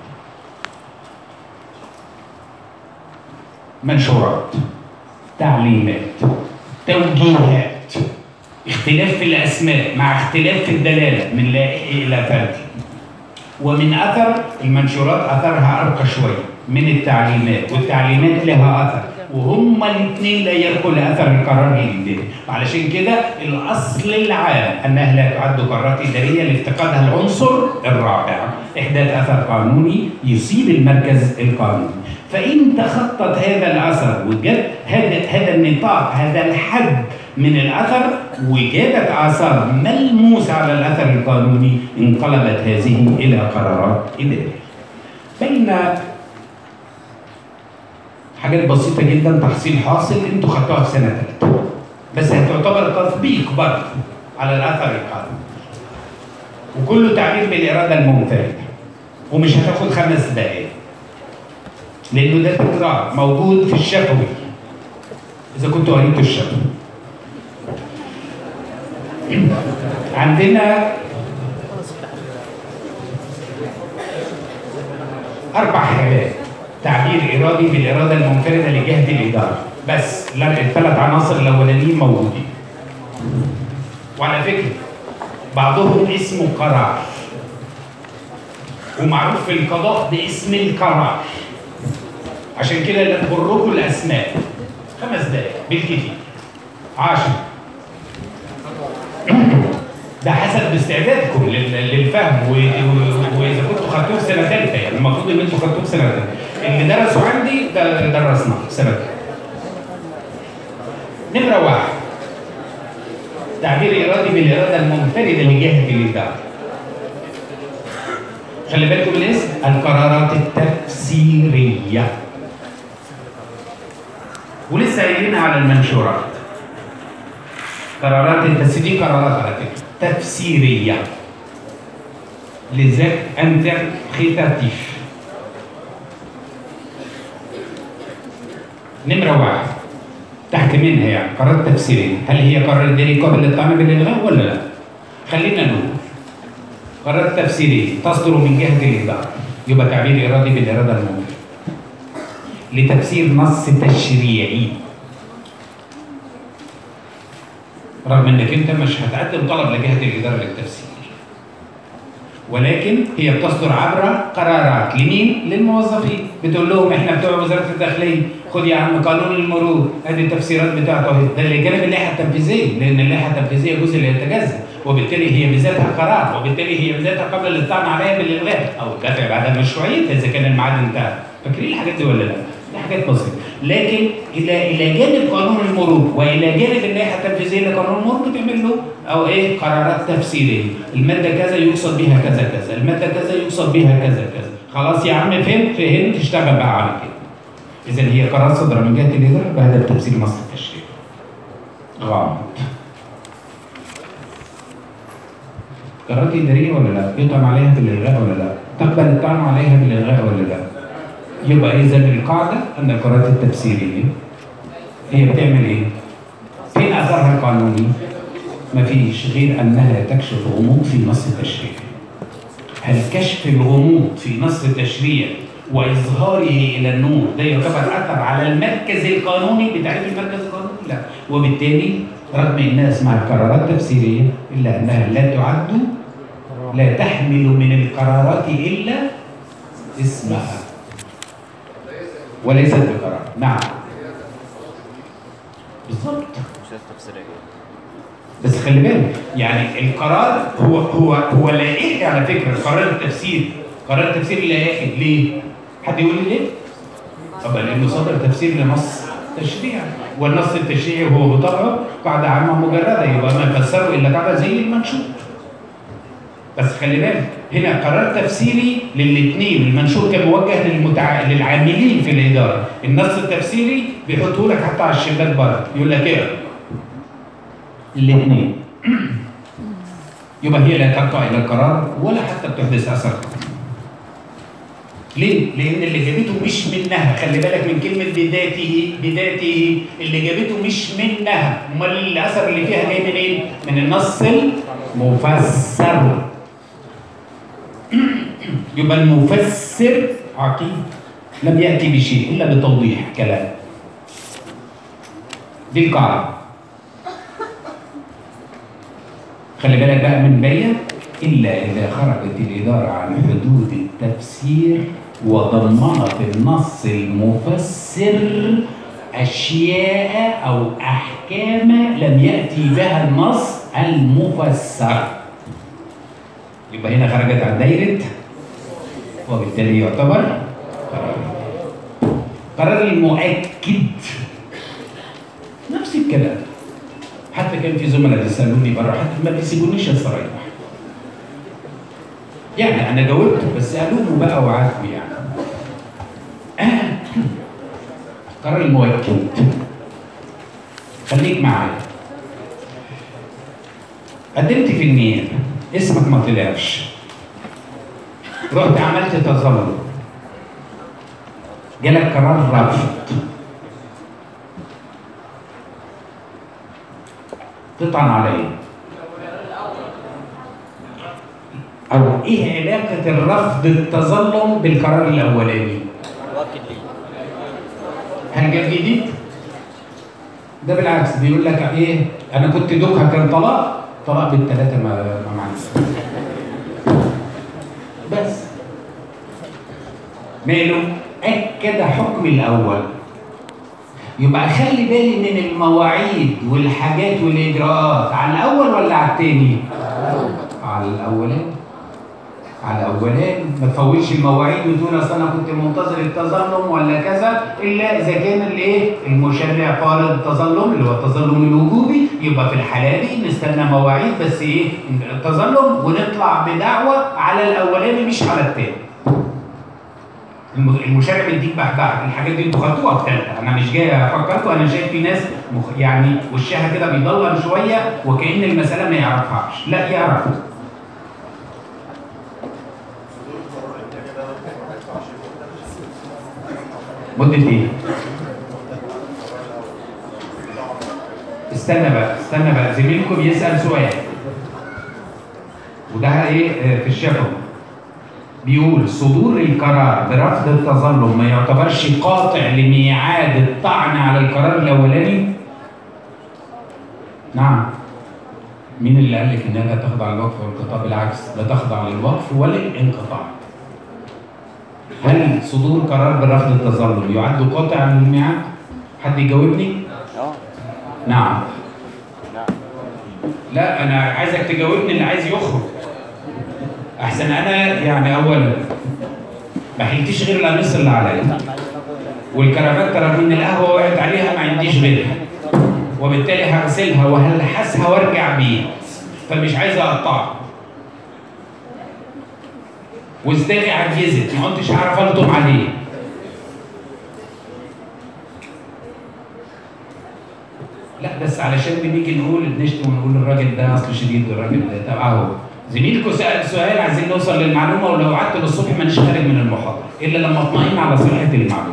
منشورات، تعليمات، توجيهات، اختلاف في الأسماء مع اختلاف في الدلالة من لائحي إلى فردي. ومن أثر المنشورات أثرها أرقى شوية من التعليمات، والتعليمات لها أثر، وهما الاثنين لا يرقوا لأثر القرار الإداري. وعلشان كده الأصل العام أنها لا تعد قرارات إدارية لافتقادها العنصر الرابع، إحداث أثر قانوني يصيب المركز القانوني. فإن تخطت هذا الأثر وجد هذا النطاق، هذا الحد من الأثر، وجدت آثار ملموسة على الأثر القانوني، انقلبت هذه إلى قرارات إدارية. بين حاجات بسيطة جدا تحصيل حاصل انتوا خدتوها في سنة ثالثة، بس هتعتبر تطبيق برضه على الأثر القانوني. وكله تعبير بالإرادة المنفردة، ومش هتاخد 5 دقايق. لأنه ده تكرار موجود في الشفوي. إذا كنتوا قريتوا الشفوي. عندنا 4 حالات تعبير إرادي بالإرادة المنفردة لجهة الإدارة، بس ال3 عناصر الأولانيين موجودين. وعلى فكرة بعضهم اسمه قرار، ومعروف في القضاء باسم القرار. عشان كده لا تغركم الاسماء. 5 دقايق بالكثير، 10. ده حسب استعدادكم للفهم، واذا كنتوا خدتوه في سنه ثالثه، يعني المفروض ان انتوا خدتوه في سنه ثالثه. اللي درسوا عندي ده درسنا في سنه ثالثه. نمره 1، تعبير ارادي بالاراده المنفرده لجهه الاداره. خلي بالكم من الاسم، القرارات التفسيريه. ولسه قايلينها على المنشورات. قرارات التفسير دي قرارات على فكره تفسيريه. لذلك انتربريتاتيف. نمره 1 تحت منها يعني قرارات تفسيريه. هل هي قرار اداري قابل للطعن بالالغاء ولا لا؟ خلينا نقول قرارات تفسيريه تصدر من جهه الاداره، يبقى تعبير ارادي بالاراده المنفرده لتفسير نص تشريعي. رغم انك انت مش هتقدم طلب لجهه الاداره للتفسير، ولكن هي بتصدر عبر قرارات. لمين؟ للموظفين. بتقول لهم احنا بتوع وزاره الداخليه، خد يا عم قانون المرور، ادي التفسيرات بتاعته اهي. ده اللي جانب اللائحه التنفيذيه، لان اللائحه التنفيذيه جزء لا يتجزا، وبالتالي هي بذاتها قرار، وبالتالي هي بذاتها قبل الطعن عليها بالالغاء او الدفع بعد مشروعيتها اذا كان الميعاد انتهى. فاكرين الحاجات دي ولا لا؟ دي حاجات بسيطه. لكن الى جانب قانون المرور والى جانب اللائحه التنفيذيه لقانون المرور بتعمل له او ايه؟ قرارات تفسيريه. الماده كذا يقصد بها كذا كذا، الماده كذا يقصد بها كذا كذا. خلاص يا عم فهمت اشتغل بقى على كده. اذا هي قرار صدر من جهه الاداره بهدف تفسير نص التشريع. غلط. قرارات اداريه ولا لا؟ يطعن عليها بالالغاء ولا لا؟ تقبل الطعن عليها بالالغاء ولا لا؟ يبقى اذا القاعده ان القرارات التفسيريه هي بتعمل ايه؟ فين اثرها القانوني؟ مفيش غير انها تكشف غموض في نص التشريع. هل كشف الغموض في نص التشريع واظهاره الى النور ده يعتبر اثر على المركز القانوني بتعريف المركز القانوني؟ لا. وبالتالي رغم انها اسمها قرارات تفسيريه الا انها لا تعد، لا تحمل من القرارات الا اسمها وليست بقرار. نعم بالضبط. بس خلي بالك يعني القرار هو لائحي على فكره. القرار التفسيري قرار التفسير لائحي. ليه؟ حد يقول لي ليه؟ طبعا لانه صدر تفسير لنص تشريعي، والنص التشريعي هو بطبعه قاعده عامه مجرده، يبقى ما يفسره الا قاعده زي المنشور. بس خلي بالك هنا قرار تفسيري للاثنين. المنشور كان موجه للعاملين في الاداره، النص التفسيري بيحطه لك حتى على الشباك بره يقول لك ايه؟ الاثنين. يبقى هي لا ترقى الى القرار ولا حتى بتحدث اثر. ليه؟ لان اللي جابته مش منها. خلي بالك من كلمه بذاته اللي جابته مش منها. امال الاثر اللي فيها جاي منين؟ من النص المفسر. يبقى المفسر عقيد لم ياتي بشيء الا بتوضيح كلام. دي القاعده. خلي بالك بقى من بيان الا اذا خرجت الاداره عن حدود التفسير وضمنت النص المفسر اشياء او احكام لم ياتي بها النص المفسر. يبقى هنا خرجت عن دايره، وبالتالي يعتبر قرار المؤكد. نفس الكلام. حتى كان في زملاء يسالوني بره حتى ما بيسيبونيش الصراحه. يعني انا جاوبت بس قالوا بقى وعاتبوا يعني. قرار المؤكد. خليك معايا. قدمت في النيابه، اسمك ما طلعش. رحت عملت تظلم. جالك قرار رفض. تطعن عليه. أو إيه علاقة الرفض التظلم بالقرار الأولاني؟ هل جاب جديد؟ ده بالعكس بيقول لك إيه؟ أنا كنت دوكها كان طلاق بالثلاثة ما بس ماله؟ أكد حكم الأول. يبقى خلي بالي من المواعيد والحاجات والإجراءات على الأول ولا على التاني؟ على الأولاني. على الأولاني. ما تفوتش المواعيد وتقول أصل أنا كنت منتظر التظلم ولا كذا، إلا إذا كان الإيه؟ المشرع فرض التظلم اللي هو التظلم الوجوبي، يبقى في الحالة دي نستنى مواعيد بس إيه؟ التظلم ونطلع بدعوة على الأولاني مش على التاني. المشرع بيديك بحبحة، الحاجات دي انتوا خدتوها في ثالثه، انا مش جاي افكركم، انا شايف في ناس يعني وشها كده بيضلم شويه وكأن المساله ما يعرفهاش، لا يعرف. مدة ايه؟ استنى بقى زميلكم بيسأل سؤال وده ايه في الشفوي، بيقول صدور القرار برفض التظلم ما يعتبرش قاطع لميعاد الطعن على القرار الاولاني؟ نعم. مين اللي قال لك انها لا تخضع للوقف والانقطاع؟ بالعكس، لا تخضع للوقف ولا للانقطاع. هل صدور قرار برفض التظلم يعد قاطع للميعاد؟ حد يجاوبني؟ نعم. لا انا عايزك تجاوبني اللي عايز يخرج. احسن انا يعني اولا ما حلتيش غير القميص اللي عليا والكرافات رغم القهوه وقعت عليها ما عنديش غيرها، وبالتالي هغسلها وهلحسها وارجع بيها، فمش عايز اقطعها. وازداغي عجزت ما كنتش هعرف الطم عليه. لا بس علشان بنيجي نقول نشتم ونقول الراجل ده اصله شديد والراجل ده طب اهو زميلكم سأل سؤال عايزين نوصل للمعلومه، ولو قعدت للصبح مانيش خارج من المحاضره الا لما اطمئن على صحه المعلومه.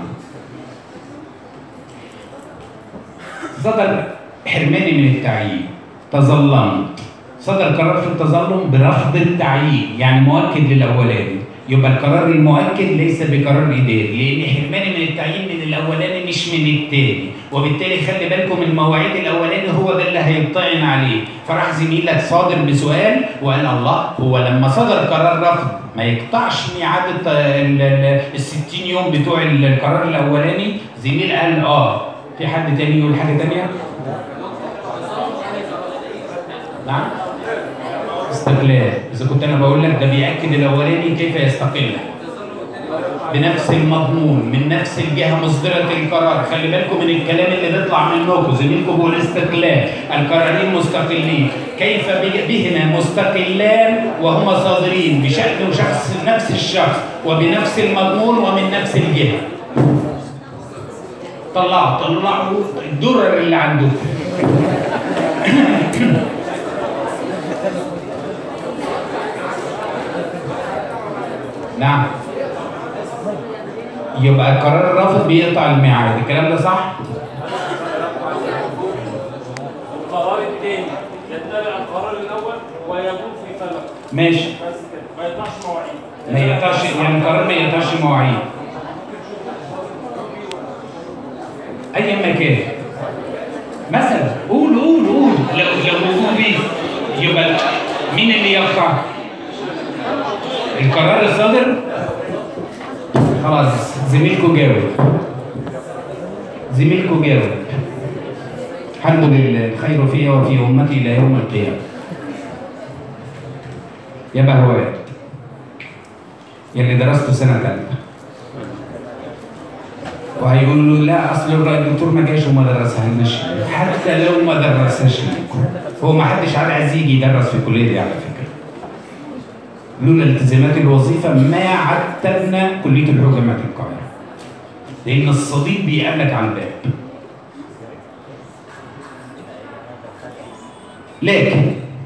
صدر حرماني من التعيين، تظلمت، صدر قرار في التظلم برفض التعيين يعني مؤكد للاولاني، يبقى القرار المؤكد ليس بقرار اداري لان حرماني من التعيين من الاولاني مش من الثاني، وبالتالي خلي بالكم المواعيد الاولاني هو ده اللي هيطعن عليه. فراح زميلك صادر بسؤال وقال الله هو لما صدر قرار رفض ما يقطعش ميعاد ال 60 يوم بتوع القرار الاولاني؟ زميل قال في حد تاني يقول حاجه تانيه؟ نعم؟ استقلال. إذا كنت أنا بقول لك ده بيأكد الأولاني كيف يستقل بنفس المضمون من نفس الجهة مصدرة القرار. خلي بالكم من الكلام اللي بيطلع منكم، زميلكم بيقول استقلال، القرارين مستقلين، كيف بهما مستقلان وهما صادرين بشأن وشخص نفس الشخص وبنفس المضمون ومن نفس الجهة. طلعوا الدرر اللي عندكم. نعم. يبقى قرار الرفض بيقطع الميعاد، الكلام ده صح؟ القرار الثاني يتبع القرار الاول ويكون في فلك. ماشي. بس كده، ما يقطعش مواعيد. ما يقطعش يعني القرار ما يقطعش مواعيد. ايا ما كان. مثلا قول لو وجوبي يبقى مين اللي يقطع؟ القرار الصادر. خلاص زميلكم جاوب. الحمد لله الخير فيها وفي امتي الى يوم القيامه. يا بهوات يلي درسته سنه ثالثه وهيقولوا له لا اصل الدكتور ما جاش وما درسها لناش، حتى لو ما درسهاش لكم هو ما حدش عايز يجي يدرس في الكليه دي على فكره. لولا التزامات الوظيفه ما عتبنا كليه الحقوق جامعه القاهره، لان الصديق بيقابلك على الباب. لكن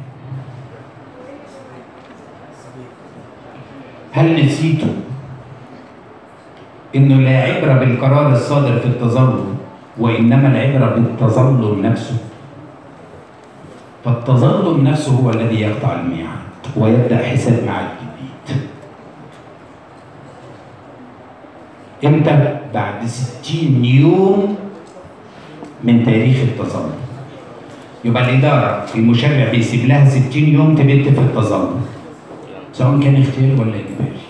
هل نسيتوا انه لا عبره بالقرار الصادر في التظلم وانما العبره بالتظلم نفسه؟ فالتظلم نفسه هو الذي يقطع الميعاد ويبدا حساب ميعاد جديد. امتى؟ بعد 60 يوم من تاريخ التظلم. يبقى الإدارة المشرع بيسيب لها 60 يوم تبت في التظلم، سواء كان اختياري ولا إجباري.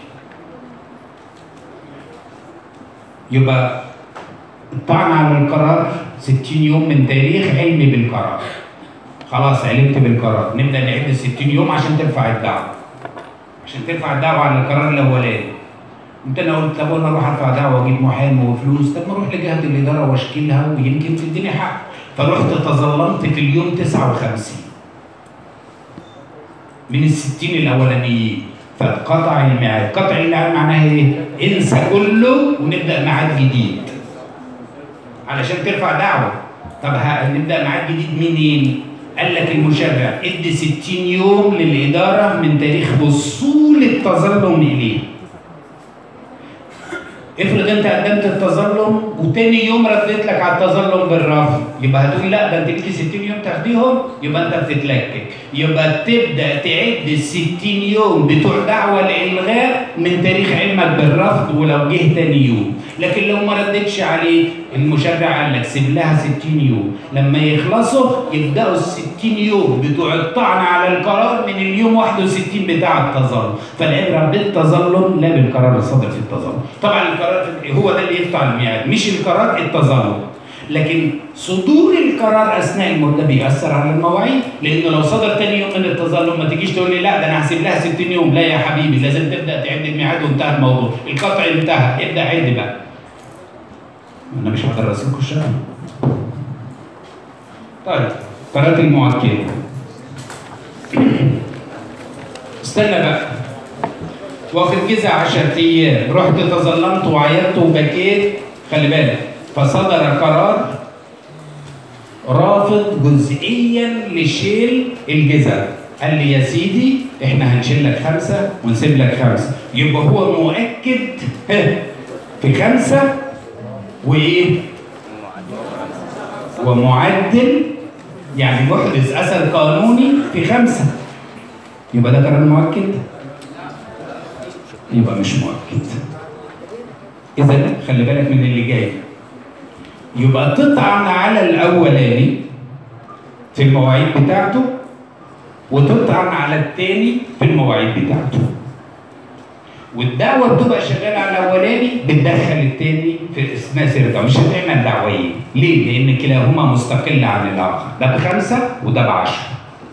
يبقى الطعن على القرار 60 يوم من تاريخ علمي بالقرار. خلاص علمت بالقرار، نبدأ نعد 60 يوم عشان ترفع الدعوة. عشان ترفع الدعوة على القرار الأولاني. انت انا قلت طب انا اروح ارفع دعوه واجيب محامي وفلوس، طب ما اروح لجهه الاداره واشكلها ويمكن تديني حق. فرحت تظلمت في اليوم 59 من ال 60 الاولانيين، فاتقطع الميعاد. قطع الميعاد معناها ايه؟ انسى كله ونبدا ميعاد جديد علشان ترفع دعوه. طب نبدا ميعاد جديد منين؟ قال لك المشرع ادي 60 يوم للاداره من تاريخ وصول التظلم اليه. افرض انت قدمت التظلم وتاني يوم رديت لك على التظلم بالرفض، يبقى هتقول لا ده انت ليكي 60 يوم تاخديهم، يبقى انت بتتلكك. يبقى تبدا تعد ال 60 يوم بتوع دعوه الالغاء من تاريخ علمك بالرفض ولو جه تاني يوم. لكن لو ما ردتش عليه المشرع قال لك سيب لها 60 يوم، لما يخلصوا يبداوا ال 60 يوم بتوع الطعن على القرار من اليوم 61 بتاع التظلم. فالعبره بالتظلم لا بالقرار الصادر في التظلم. طبعا القرار هو ده اللي يقطع الميعاد، مش القرار التظلم. لكن صدور القرار اثناء المده بيأثر على المواعيد، لانه لو صدر تاني يوم من التظلم ما تجيش تقول لي لا ده انا هسيب لها 60 يوم، لا يا حبيبي لازم تبدا تعد الميعاد وانتهى الموضوع، القطع انتهى، ابدا عد بقى. انا مش هدرس لكم الشرع. طيب قرارات المؤكده. استنى بقى، واخد جزء 10 ايام، رحت تظلمت وعيطت وبكيت، خلي بالك، فصدر قرار رافض جزئيا لشيل الجزء. قال لي يا سيدي احنا هنشيل لك 5 ونسيب لك 5، يبقى هو مؤكد في 5 وايه؟ ومعدل، يعني محدث اثر قانوني في 5، يبقى ده قرار مؤكد؟ يبقى مش مؤكد. إذا خلي بالك من اللي جاي. يبقى تطعن على الأولاني في المواعيد بتاعته وتطعن على الثاني في المواعيد بتاعته. والدعوة بتبقى شغالة على الأولاني بتدخل الثاني في أثناء سيرته، مش هتعمل دعويين. ليه؟ لأن كلاهما مستقل عن الآخر، ده ب5 وده ب10.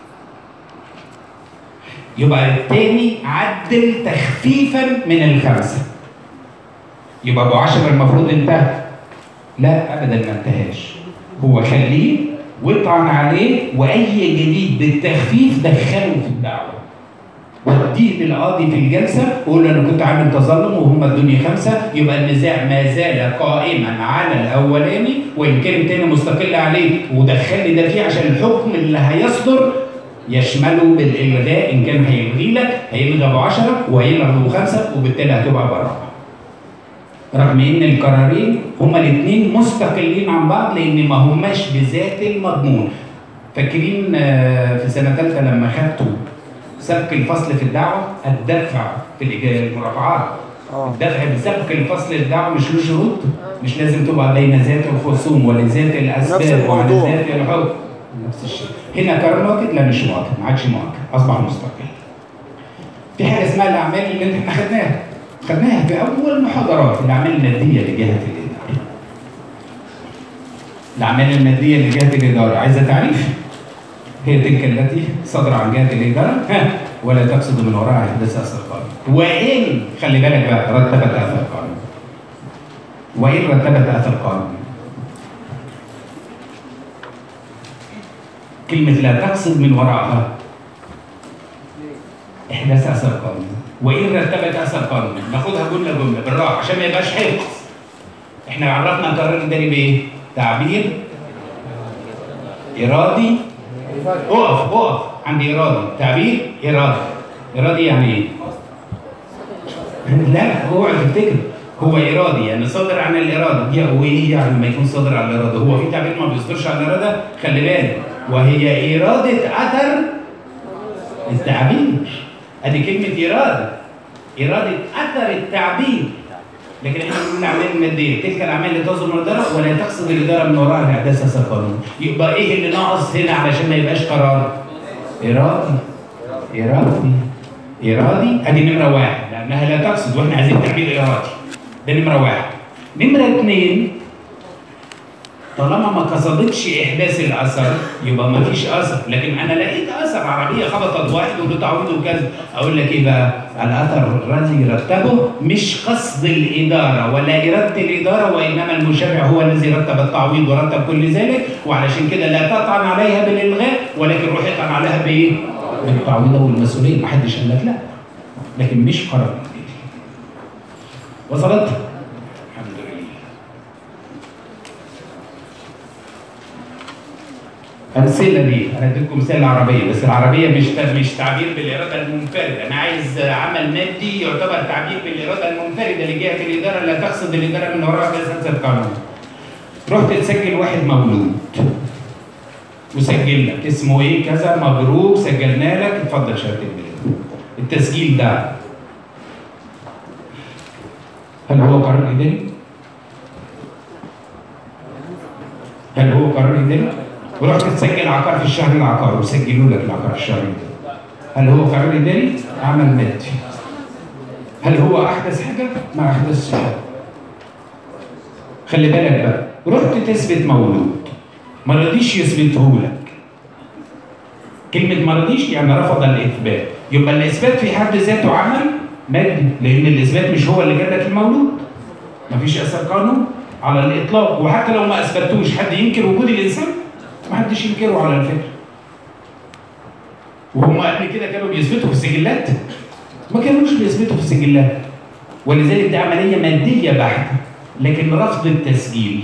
يبقى الثاني عدل تخفيفا من ال5، يبقى ابو 10 المفروض انتهى. لا ابدا ما انتهاش، هو خليه واطعن عليه واي جديد بالتخفيف دخله في الدعوه. وديه للقاضي في الجلسه وقول له انا كنت عامل تظلم وهم ادوني 5، يبقى النزاع ما زال قائما على الاولاني وان كان الثاني مستقل عليه، ودخل لي ده فيه عشان الحكم اللي هيصدر يشمله بالإلغاء. إن كان هيلغي لك هيلغى ابو 10 وهيلغى ابو 5، وبالتالي هتبقى بالرابع. رغم إن القرارين هما الاثنين مستقلين عن بعض لأن ما هماش بذات المضمون. فاكرين في سنة ثالثة لما خدتوا سبق الفصل في الدعوة، الدفع في المرافعات، الدفع بسبق الفصل الدعوة مش له شروط، مش لازم تبقى بين ذات الخصوم ولذات الأسباب وعلى ذات الحكم. نفس الشيء. هنا قرار مؤكد؟ لا مش مؤكد، ما عادش مؤكد، اصبح مستقل. في حاجه اسمها الاعمال اللي احنا خدناها في اول محاضرات، الاعمال الماديه لجهه الاداره. الاعمال الماديه لجهه الاداره عايزه تعريف؟ هي تلك التي صدر عن جهه الاداره ولا تقصد من وراءها احداث اثر قانون. وان خلي بالك بقى رتبت اثر قانون. وان رتبت اثر قانون. كلمة لا تقصد من وراءها إحداث أثر قانوني، وإن رتبت أثر قانوني. ناخدها جملة جملة بالراحة عشان ما يبقاش حفظ. إحنا عرفنا القرار الإداري بإيه؟ تعبير إرادي. أقف عند إرادي، تعبير إرادي يعني إيه؟ لا اوعى تفتكر هو إرادي يعني صادر عن الإرادة. وإيه يعني لما يكون صادر عن الإرادة؟ هو في تعبير ما بيصدرش عن الإرادة؟ خلي بالك، وهي إرادة أثر التعبير. أدي كلمة إرادة أثر التعبير. لكن احنا بنقول الاعمال الماديه تلك الاعمال اللي تصدر من الاداره ولا تقصد الاداره من وراها احداث هذا القانون. يبقى ايه اللي ناقص هنا علشان ما يبقاش قرار؟ ارادي ادي نمره واحد لانها لا تقصد واحنا عايزين تعبير ارادي. ده نمره واحد. نمره اثنين طالما ما قصدتش احداث الاثر يبقى ما فيش اثر، لكن انا لقيت اثر عربيه خبطت واحد وله تعويض وكذا، اقول لك ايه بقى؟ الاثر الذي رتبه مش قصد الاداره ولا اراده الاداره وانما المشرع هو الذي رتب التعويض ورتب كل ذلك، وعلشان كده لا تطعن عليها بالالغاء ولكن روح اطعن عليها بايه؟ بالتعويض والمسؤوليه، ما حدش قال لك لا. لكن مش قرار. وصلت؟ أمثلة دي أنا اديتكم مثال العربية، بس العربية مش تعبير بالإرادة المنفردة، أنا عايز عمل مادي يعتبر تعبير بالإرادة المنفردة لجهة الإدارة لا تقصد الإدارة من وراء أساس القانون. رحت تسجل واحد مولود وسجل لك اسمه إيه كذا، مبروك سجلنا لك، اتفضل شهادة الميلاد. التسجيل ده هل هو قرار إداري؟ هل هو قرار إداري؟ ورحت تسجل عقار في الشهر العقاري وسجلوا لك العقار الشهري. هل هو قرار اداري؟ عمل مادي. هل هو احدث حاجه؟ ما احدثش حاجه. خلي بالك بقى، رحت تثبت مولود ما رضيش يثبته لك. كلمه ما رضيش يعني رفض الاثبات، يبقى الاثبات في حد ذاته عمل مادي، لان الاثبات مش هو اللي جاب لك المولود. مفيش اثر قانون على الاطلاق، وحتى لو ما اثبتوش حد ينكر وجود الانسان؟ ما حدش ينكره على الفكره. وهم قبل كده كانوا بيثبتوا في السجلات؟ ما كانوش بيثبتوا في السجلات. ولذلك دي عمليه ماديه بحته، لكن رفض التسجيل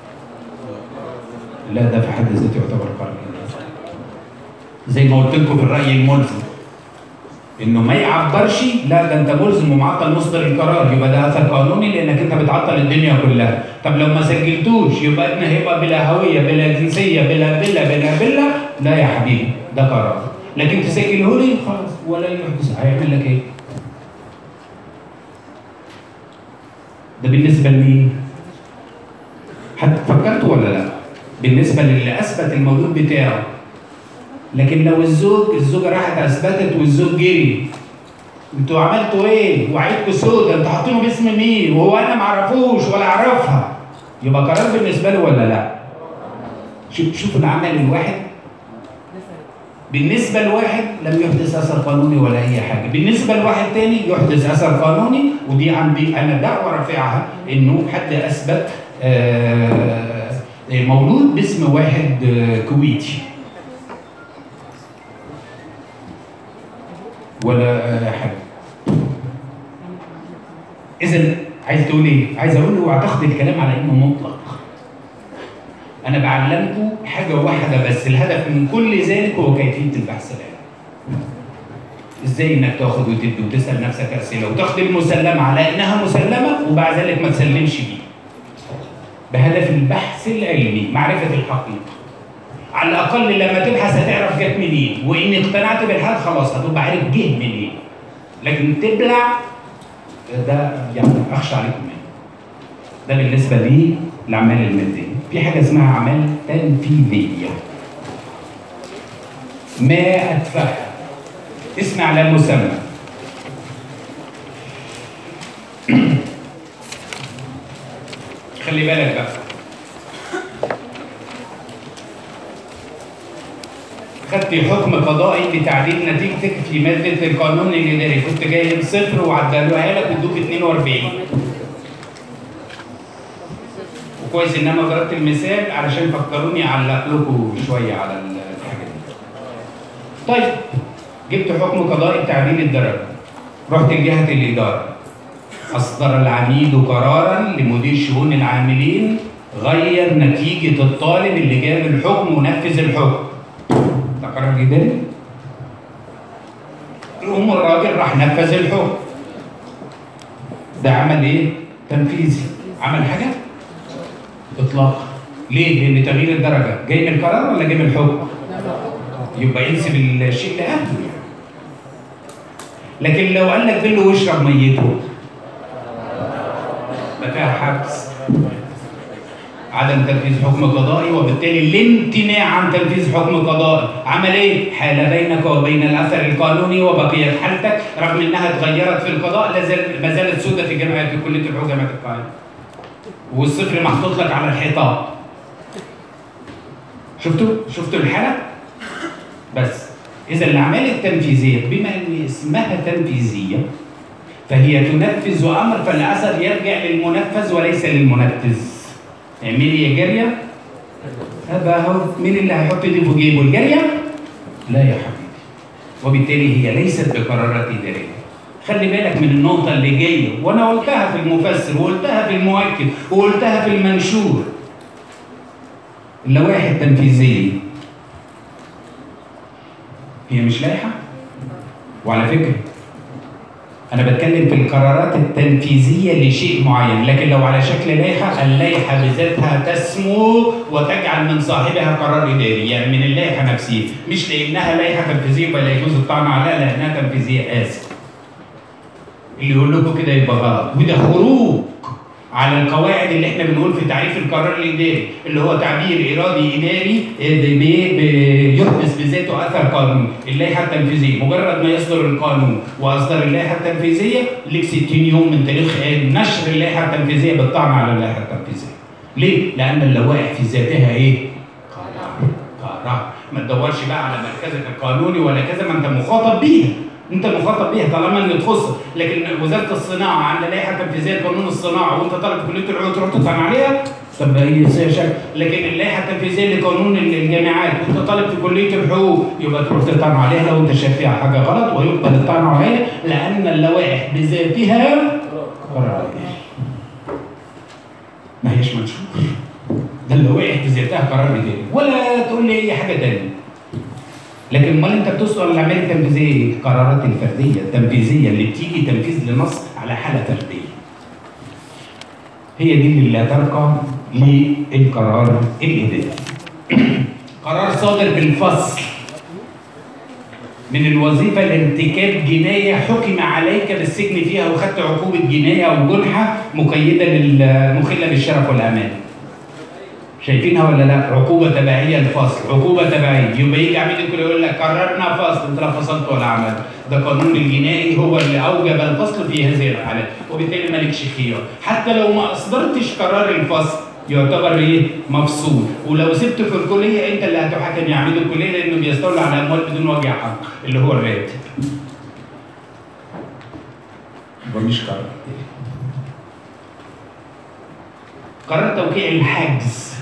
لا، ده في حد ذاته يعتبر قرار. زي ما قلت لكم في الراي الملزم انه ما يعبرش، لا ده انت ملزم ومعطل مصدر القرار، يبقى ده اثر قانوني لانك انت بتعطل الدنيا كلها. طب لو ما سجلتوش يبقى ابني هيبقى بلا هويه بلا جنسيه بلا لا يا حبيبي، ده قرار. لكن تسجله لي خلاص ولا يحدث، هيعمل لك ايه؟ ده بالنسبه لمين؟ حد فكرتوا ولا لا؟ بالنسبه للي اثبت المولود بتاعه. لكن لو الزوجه راحت اثبتت والزوج جري، انتوا عملتوا ايه؟ وعيدكوا سودا، انتوا حاطينه باسم مين؟ وهو انا ما اعرفوش ولا اعرفها، يبقى قرار بالنسبه له ولا لا؟ شوف العمل الواحد بالنسبه لواحد لم يحدث اثر قانوني ولا اي حاجه، بالنسبه لواحد تاني يحدث اثر قانوني. ودي عندي انا دعوه رافعها انه حد اثبت مولود باسم واحد كويتي ولا حاجه. اذا عايز تقول ايه؟ عايز اقول له اوعى تاخد الكلام على انه مطلق. انا بعلمكم حاجه واحده بس، الهدف من كل ذلك هو كيفيه البحث العلمي. ازاي انك تاخد وتدي وتسال نفسك اسئله وتاخد المسلمه على انها مسلمه وبعد ذلك ما تسلمش بيه. بهدف البحث العلمي، معرفه الحقيقه. على الاقل لما تبحث هتعرف جت منين، وان اقتنعت بالحال خلاص هتبقى عارف جه منين. لكن تبلع ده يعني اخشى عليكم منه. ده بالنسبه لي الاعمال الماديه. في حاجه اسمها اعمال تنفيذيه. ما ادفعها اسم على مسمى. خلي بالك بقى، خدت حكم قضائي بتعديل نتيجتك في ماده القانون الاداري، كنت جايب صفر وعدلوها لك وادوك 42. وكويس ان انا ضربت المثال علشان فكروني اعلق لكم شويه على الحاجه دي. طيب جبت حكم قضائي بتعديل الدرجه، رحت لجهه الاداره، اصدر العميد قرارا لمدير شؤون العاملين غير نتيجه الطالب اللي جاب الحكم ونفذ الحكم. ده قرار اداري؟ يقوم الراجل راح نفذ الحكم. ده عمل ايه؟ تنفيذي. عمل حاجه؟ اطلاق. ليه؟ لان تغيير الدرجه جاي من القرار ولا جاي من الحكم؟ يبقى ينسب الشيء لاهله. لكن لو قال لك بله واشرب ميته يبقى فيها حبس، عدم تنفيذ حكم قضائي، وبالتالي الامتناع عن تنفيذ حكم قضائي. عمل ايه؟ حال بينك وبين الاثر القانوني وبقيت حالتك رغم انها اتغيرت في القضاء ما زالت سودة في جامعه في كليه الحقوق جامعه القاهره. والصفر محطوط لك على الحيطان. شفتوا الحاله؟ بس اذا الاعمال التنفيذيه بما ان اسمها تنفيذيه فهي تنفذ امر، فالاثر يرجع للمنفذ وليس للمنفذ. اعملي يا جاريه. هذا هو مين اللي هيحط ايده في جيبه؟ الجاريه؟ لا يا حبيبي. وبالتالي هي ليست بقرارات اداريه. خلي بالك من النقطه اللي جايه، وانا قلتها في المفسر وقلتها في المؤكد وقلتها في المنشور. اللوائح التنفيذيه هي مش لائحه. وعلى فكره أنا بتكلم في القرارات التنفيذية لشيء معين، لكن لو على شكل لائحة، اللائحة بذاتها تسمو وتجعل من صاحبها قرار إداري، يعني من اللائحة نفسها، مش لأنها لائحة تنفيذية ولا يجوز الطعن عليها، لأنها تنفيذية. آسف. اللي يقول لكم كده يبقى غلط، وده خروج على القواعد اللي احنا بنقول في تعريف القرار الاداري، اللي هو تعبير ارادي اداري يحدث بذاته اثر قانوني. اللائحه التنفيذيه مجرد ما يصدر القانون واصدر اللائحه التنفيذيه لك 60 يوم من تاريخ نشر اللائحه التنفيذيه بالطعن على اللائحه التنفيذيه. ليه؟ لان اللوائح في ذاتها ايه؟ قرار. ما تدورش بقى على مركزك القانوني ولا كذا، ما انت مخاطب بيها. انت مخاطب بيها طالما ان تخصك، لكن وزاره الصناعه عندها لائحه تنفيذيه قانون الصناعه وانت طالب في كليه العلوم تروح تطعن عليها؟ طب هي شكل. لكن اللائحه التنفيذيه لقانون الجامعات وانت طالب في كليه الحقوق يبقى تروح تطعن عليها لو انت شايف فيها حاجه غلط، ويقبل الطعن عليها لان اللوائح بذاتها قرار. ما هيش منشور. ده اللوائح بذاتها قرار اداري، ولا تقول لي اي حاجه ثانيه. لكن امال انت بتسأل الاعمال التنفيذيه، القرارات الفرديه التنفيذيه اللي بتيجي تنفيذ لنص على حاله فرديه. هي دي اللي لا ترقى للقرار الاداري. قرار صادر بالفصل من الوظيفه لارتكاب جنايه حكم عليك بالسجن فيها وخدت عقوبه جنايه او جنحه مقيده مخله بالشرف والامان. شايفينها ولا لا؟ عقوبه تبعيه للفصل، عقوبه تبعيه. يبقى يجي عميد الكليه يقول لك قررنا فصل، انت لا فصلت ولا عملت. ده قانون الجنائي هو اللي اوجب الفصل في هذه الحالات، وبالتالي مالكش خيار. حتى لو ما اصدرتش قرار الفصل يعتبر ايه؟ مفصول. ولو سبته في الكليه انت اللي هتحاكم يا عميد الكليه، لانه بيستولى على اموال بدون وجه حق اللي هو الراتب. يبقى مش قرار. قرار توقيع الحجز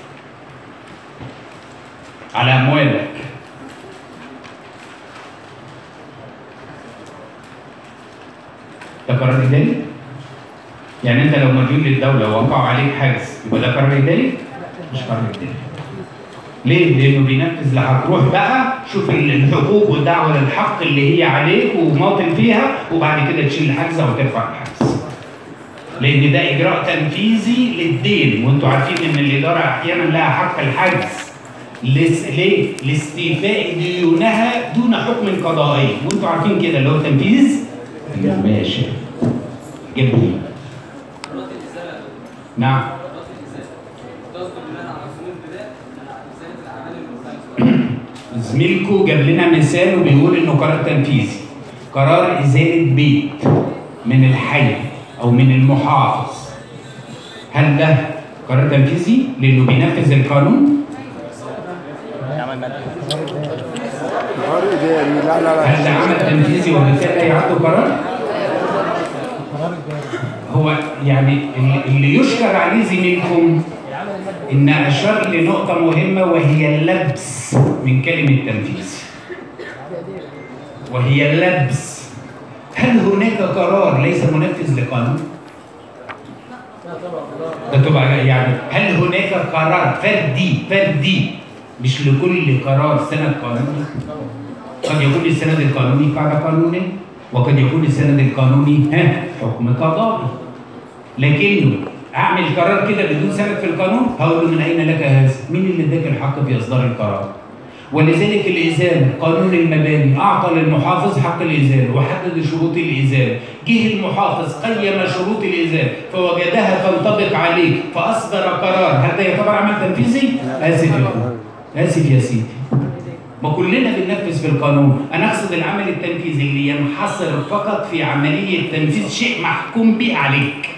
على اموالك. ده قرار اداري؟ يعني انت لو مديون للدوله ووقعوا عليك حجز يبقى ده قرار اداري؟ مش قرار اداري. ليه؟ لانه بينفذ لحق. روح بقى شوف الحقوق والدعوه للحق اللي هي عليك وماطل فيها، وبعد كده تشيل الحجز او ترفع الحجز. لان ده اجراء تنفيذي للدين، وانتم عارفين ان الاداره احيانا لها حق الحجز. ليه؟ لاستيفاء ديونها دون حكم قضائي، وانتم عارفين كده اللي هو تنفيذ المباشر. جميل. نعم. زميلكم جاب لنا مثال وبيقول انه قرار تنفيذي. قرار ازاله بيت من الحي او من المحافظ، هل ده قرار تنفيذي لانه بينفذ القانون؟ قرار اداري. لا هل ده عمل تنفيذي وبالتالي يعد قرار؟ هو يعني اللي يشكر عليه زميلكم ان اشار لنقطه مهمه، وهي اللبس من كلمه تنفيذ. وهي اللبس. هل هناك قرار ليس منفذ لقانون؟ ده تبقى يعني هل هناك قرار فردي مش لكل قرار سند قانوني؟ قد يكون السند القانوني قاعده قانونيه، وقد يكون السند القانوني حكم قضائي. لكنه اعمل قرار كده بدون سند في القانون، هقول له من اين لك هذا؟ مين اللي اداك الحق في اصدار القرار؟ ولذلك الإزالة قانون المباني أعطى للمحافظ حق الإزالة وحدد شروط الإزالة. جه المحافظ قيم شروط الإزالة فوجدها تنطبق عليه فأصدر قرار. هل ده يعتبر عمل تنفيذي؟ آسف يا سيدي. ما كلنا بننفذ في القانون. أنا أقصد العمل التنفيذي اللي ينحصر فقط في عملية تنفيذ شيء محكوم به عليك.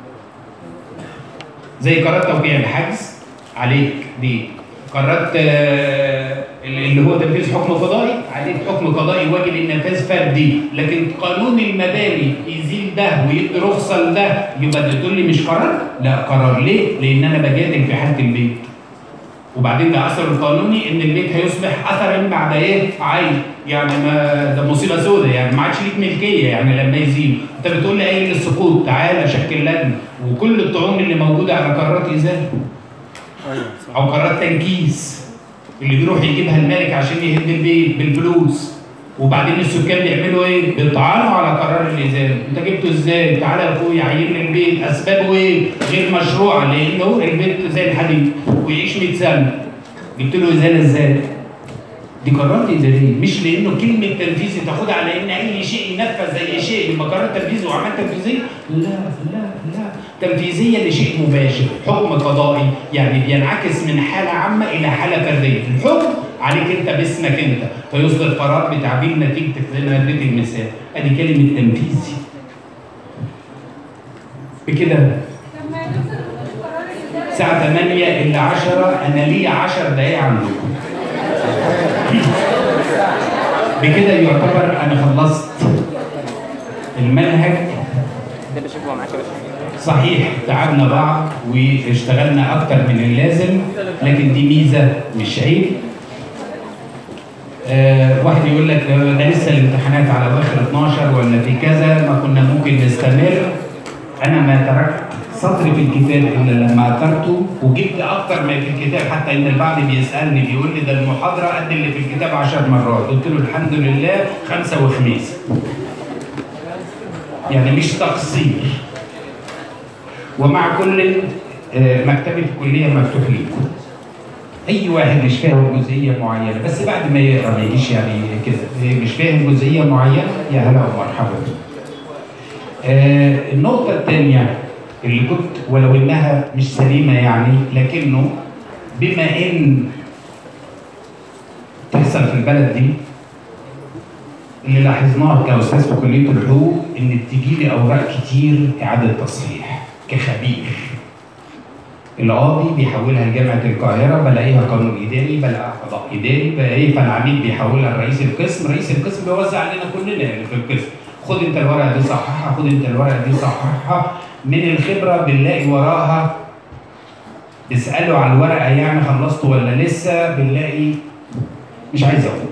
زي قرارات توقيع الحجز عليك دي، قررت اللي هو تنفيذ حكم قضائي عليك حكم قضائي واجب النفاذ فردي، لكن قانون المباني يزيل ده ويدي رخصه لده، يبقى ده تقول لي مش قرار؟ لا قرار. ليه؟ لان انا بجادل في حاله البيت. وبعدين ده اثر القانوني ان البيت هيصبح اثرا بعد ايه؟ عين، يعني ما ده مصيبه سوداء، يعني ما عادش ليك ملكيه يعني لما يزيل. انت بتقول لي قايل السقوط، تعالى شكل لجنه وكل الطعون اللي موجوده على قرارات ازاله. او قرارات تنكيس اللي بيروح يجيبها المالك عشان يهد البيت بالفلوس، وبعدين السكان بيعملوا ايه؟ بيطعنوا على قرار الازاله. انت جبته ازاي؟ تعالى يا اخويا عين لي البيت، اسبابه ايه؟ غير مشروعه لانه البيت زي الحديد ويعيش 100 سنه. جبت له ازاله ازاي؟ دي قرارات اداريه، مش لانه كلمه تنفيذي تاخدها على ان اي شيء ينفذ زي شيء يبقى قرار تنفيذي واعمال تنفيذيه. لا تنفيذيه لشيء مباشر، حكم قضائي يعني بينعكس من حاله عامه الى حاله فرديه. الحكم عليك انت باسمك انت، فيصدر قرار بتعديل نتيجتك زي ما اديت المثال. ادي كلمه تنفيذي. بكده لما ينزل قرار الإدارة الساعه 8 الا 10 انا ليا 10 دقائق عندكم. بكده يعتبر انا خلصت المنهج. صحيح تعبنا بعض واشتغلنا اكتر من اللازم، لكن دي ميزه مش عيب. واحد يقول لك ده لسه الامتحانات على اواخر 12 ولا في كذا، ما كنا ممكن نستمر. انا ما تركت سطر في الكتاب الا لما اثرته وجبت اكتر ما في الكتاب، حتى ان البعض بيسالني بيقول لي ده المحاضره قد اللي في الكتاب 10 مرات. قلت له الحمد لله 5 وخميس، يعني مش تقصير. ومع كل مكتبي في الكليه مفتوح لكم. اي واحد مش فاهم جزئيه معينه بس بعد ما يقرا ما يجيش يعني كده مش فاهم جزئيه معينه، يا هلا ومرحبا. النقطه الثانيه اللي كنت ولو انها مش سليمه يعني، لكنه بما ان تحصل في البلد دي اللي لاحظناه كاستاذ في كليه الحقوق ان بتجي لي اوراق كتير اعاده تصحيح كخبير. القاضي بيحولها لجامعه القاهره بلاقيها قانون اداري، بلاقيها قضاء اداري، بلاقي فالعميد بيحولها لرئيس القسم، رئيس القسم بيوزع علينا كلنا اللي في القسم. خد انت الورقه دي صححها، خد انت الورقه دي صححها. من الخبره بنلاقي وراها بيسالوا على الورقه يعني خلصتوا ولا لسه، بنلاقي مش عايز اقول.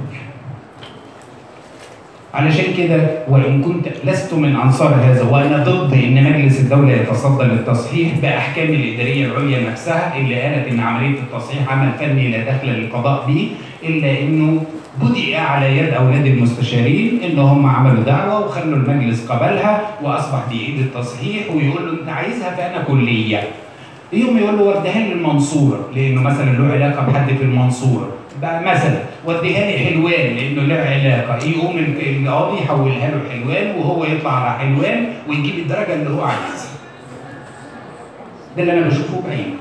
علشان كده وان كنت لست من انصار هذا وانا ضد ان مجلس الدوله يتصدى للتصحيح باحكام الاداريه العليا نفسها اللي قالت ان عمليه التصحيح عمل فني لا دخل للقضاء به، الا انه بدأ على يد اولاد المستشارين ان هم عملوا دعوه وخلوا المجلس قبلها واصبح بيعيد التصحيح ويقول له انت عايزها فانا كليه. يوم يقول له وديها لي المنصوره لانه مثلا له علاقه بحد في المنصوره بقى مثلا، وديها لي حلوان لانه له علاقه، يقوم القاضي يحولها له حلوان وهو يطلع على حلوان ويجيب الدرجه اللي هو عايزها. ده اللي انا بشوفه بعيني.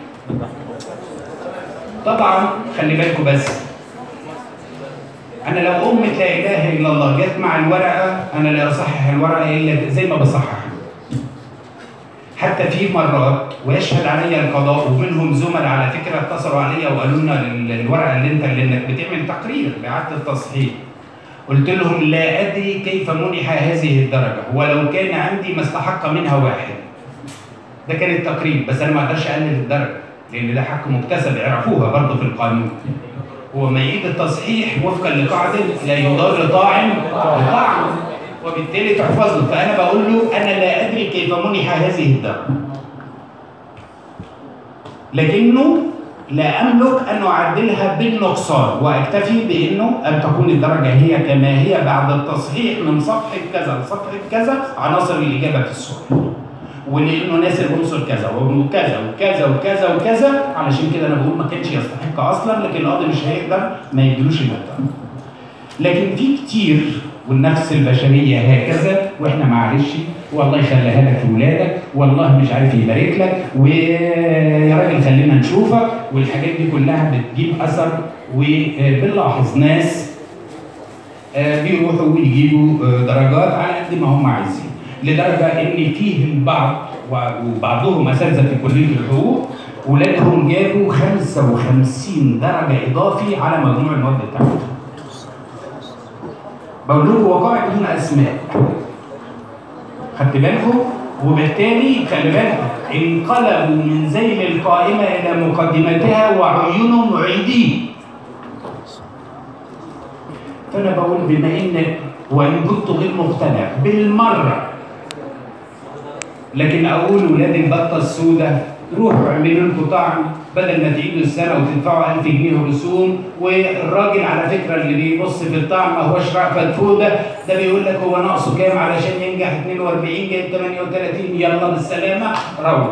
طبعا خلي بالكم بس، انا لو امه لا اله الا الله جت مع الورقه انا لا اصحح الورقه الا زي ما بصحح. حتى في مرات ويشهد علي القضاء ومنهم زملاء على فكره اتصلوا عليا وقالوا لنا الورقه اللي انك بتعمل تقرير باعاده التصحيح. قلت لهم لا ادري كيف منح هذه الدرجه ولو كان عندي ما استحق منها واحد. ده كان التقرير بس انا ما اقدرش اقلل الدرجه لان ده حق مكتسب، عرفوها برضه في القانون. هو معيد التصحيح وفقا لقاعده لا يضار طاعن بطعن وبالتالي تحفظ له. فانا بقول له انا لا ادري كيف منح هذه الدرجه لكنه لا املك ان اعدلها بالنقصان واكتفي بانه ان تكون الدرجه هي كما هي بعد التصحيح من صفحه كذا لصفحه كذا عناصر الاجابه في السؤال. ولانه ناصر بنصر كذا وكذا وكذا وكذا وكذا، علشان كده انا بقول ما كانش يستحق اصلا، لكن القاضي مش هيقدر ما يديلوش المحترم. لكن في كتير والنفس البشريه هكذا، واحنا معلش والله يخليها لك في ولادك، والله مش عارف يبارك لك، ويا راجل خلينا نشوفك، والحاجات دي كلها بتجيب اثر. وبنلاحظ ناس بيروحوا ويجيبوا درجات على قد ما هم عايزين، لدرجه ان فيه البعض وبعضهم اساتذه في كليه الحقوق ولادهم جابوا 55 درجه اضافي على مجموع المواد بتاعتهم. بقول لكم وقائع بدون اسماء، خدت بالكم؟ وبالتالي خلي بالكم انقلبوا من ذيل القائمه الى مقدمتها وعيونهم معيدين. فانا بقول بما انك وان كنت غير مقتنع بالمره، لكن اقول ولاد البطه السوداء روحوا اعملوا لكم طعم بدل ما تعيدوا السنه وتدفعوا 1000 جنيه رسوم. والراجل على فكره اللي بيبص في الطعم ما هوش رأفت فوده، ده بيقول لك هو ناقصه كام علشان ينجح 42 جايب 38، يلا بالسلامه روح.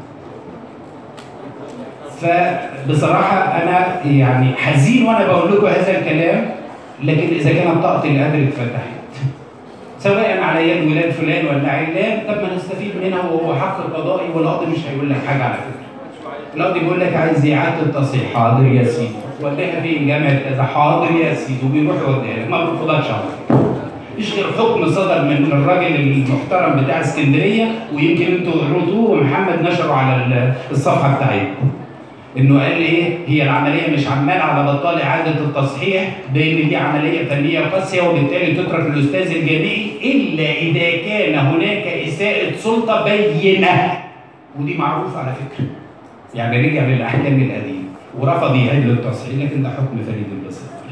فبصراحه انا يعني حزين وانا بقول لكم هذا الكلام، لكن اذا كانت طاقه القدر اتفتحت سواء على يد ولاد فلان ولا علان، طب ما نستفيد منها وهو حق قضائي، والقاضي مش هيقول لك حاجه على فكره. القاضي بيقول لك عايز اعاده التصحيح، حاضر يا سيدي، وديها فين؟ جامعه كذا، حاضر يا سيدي، وبيروح يوديها لك، ما بيرفضكش على فكره. مش غير حكم صدر من الراجل المحترم بتاع اسكندريه، ويمكن انتوا قريتوه ومحمد نشره على الصفحه بتاعتكم، انه قال ايه؟ هي العمليه مش عمال على بطال اعاده التصحيح، بان دي عمليه فنيه قاسيه، وبالتالي تترك للاستاذ الجامعي الا اذا كان هناك اساءه سلطه بينه، ودي معروفه على فكره. يعني رجع للاحكام القديمه ورفض يعيد للتصحيح، لكن ده حكم فريد البصير.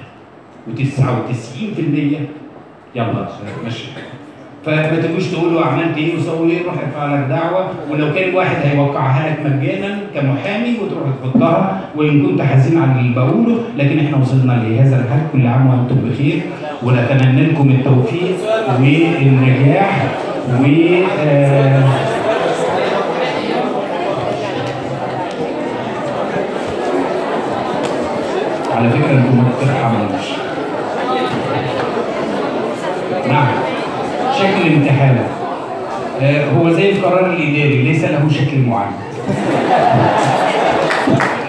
و99% يلا ماشي. فما تجوش تقولوا عملت ايه وسوي ايه، روح ارفع لك دعوه، ولو كان واحد هيوقعها لك مجانا كمحامي وتروح تحطها، وان كنت حزين على اللي بقوله، لكن احنا وصلنا لهذا الحال. كل عام وانتم بخير، ونتمنى لكم التوفيق والنجاح على فكره انتم ما بترحموش. نعم، شكل الامتحان هو زي القرار الإداري ليس له شكل معين.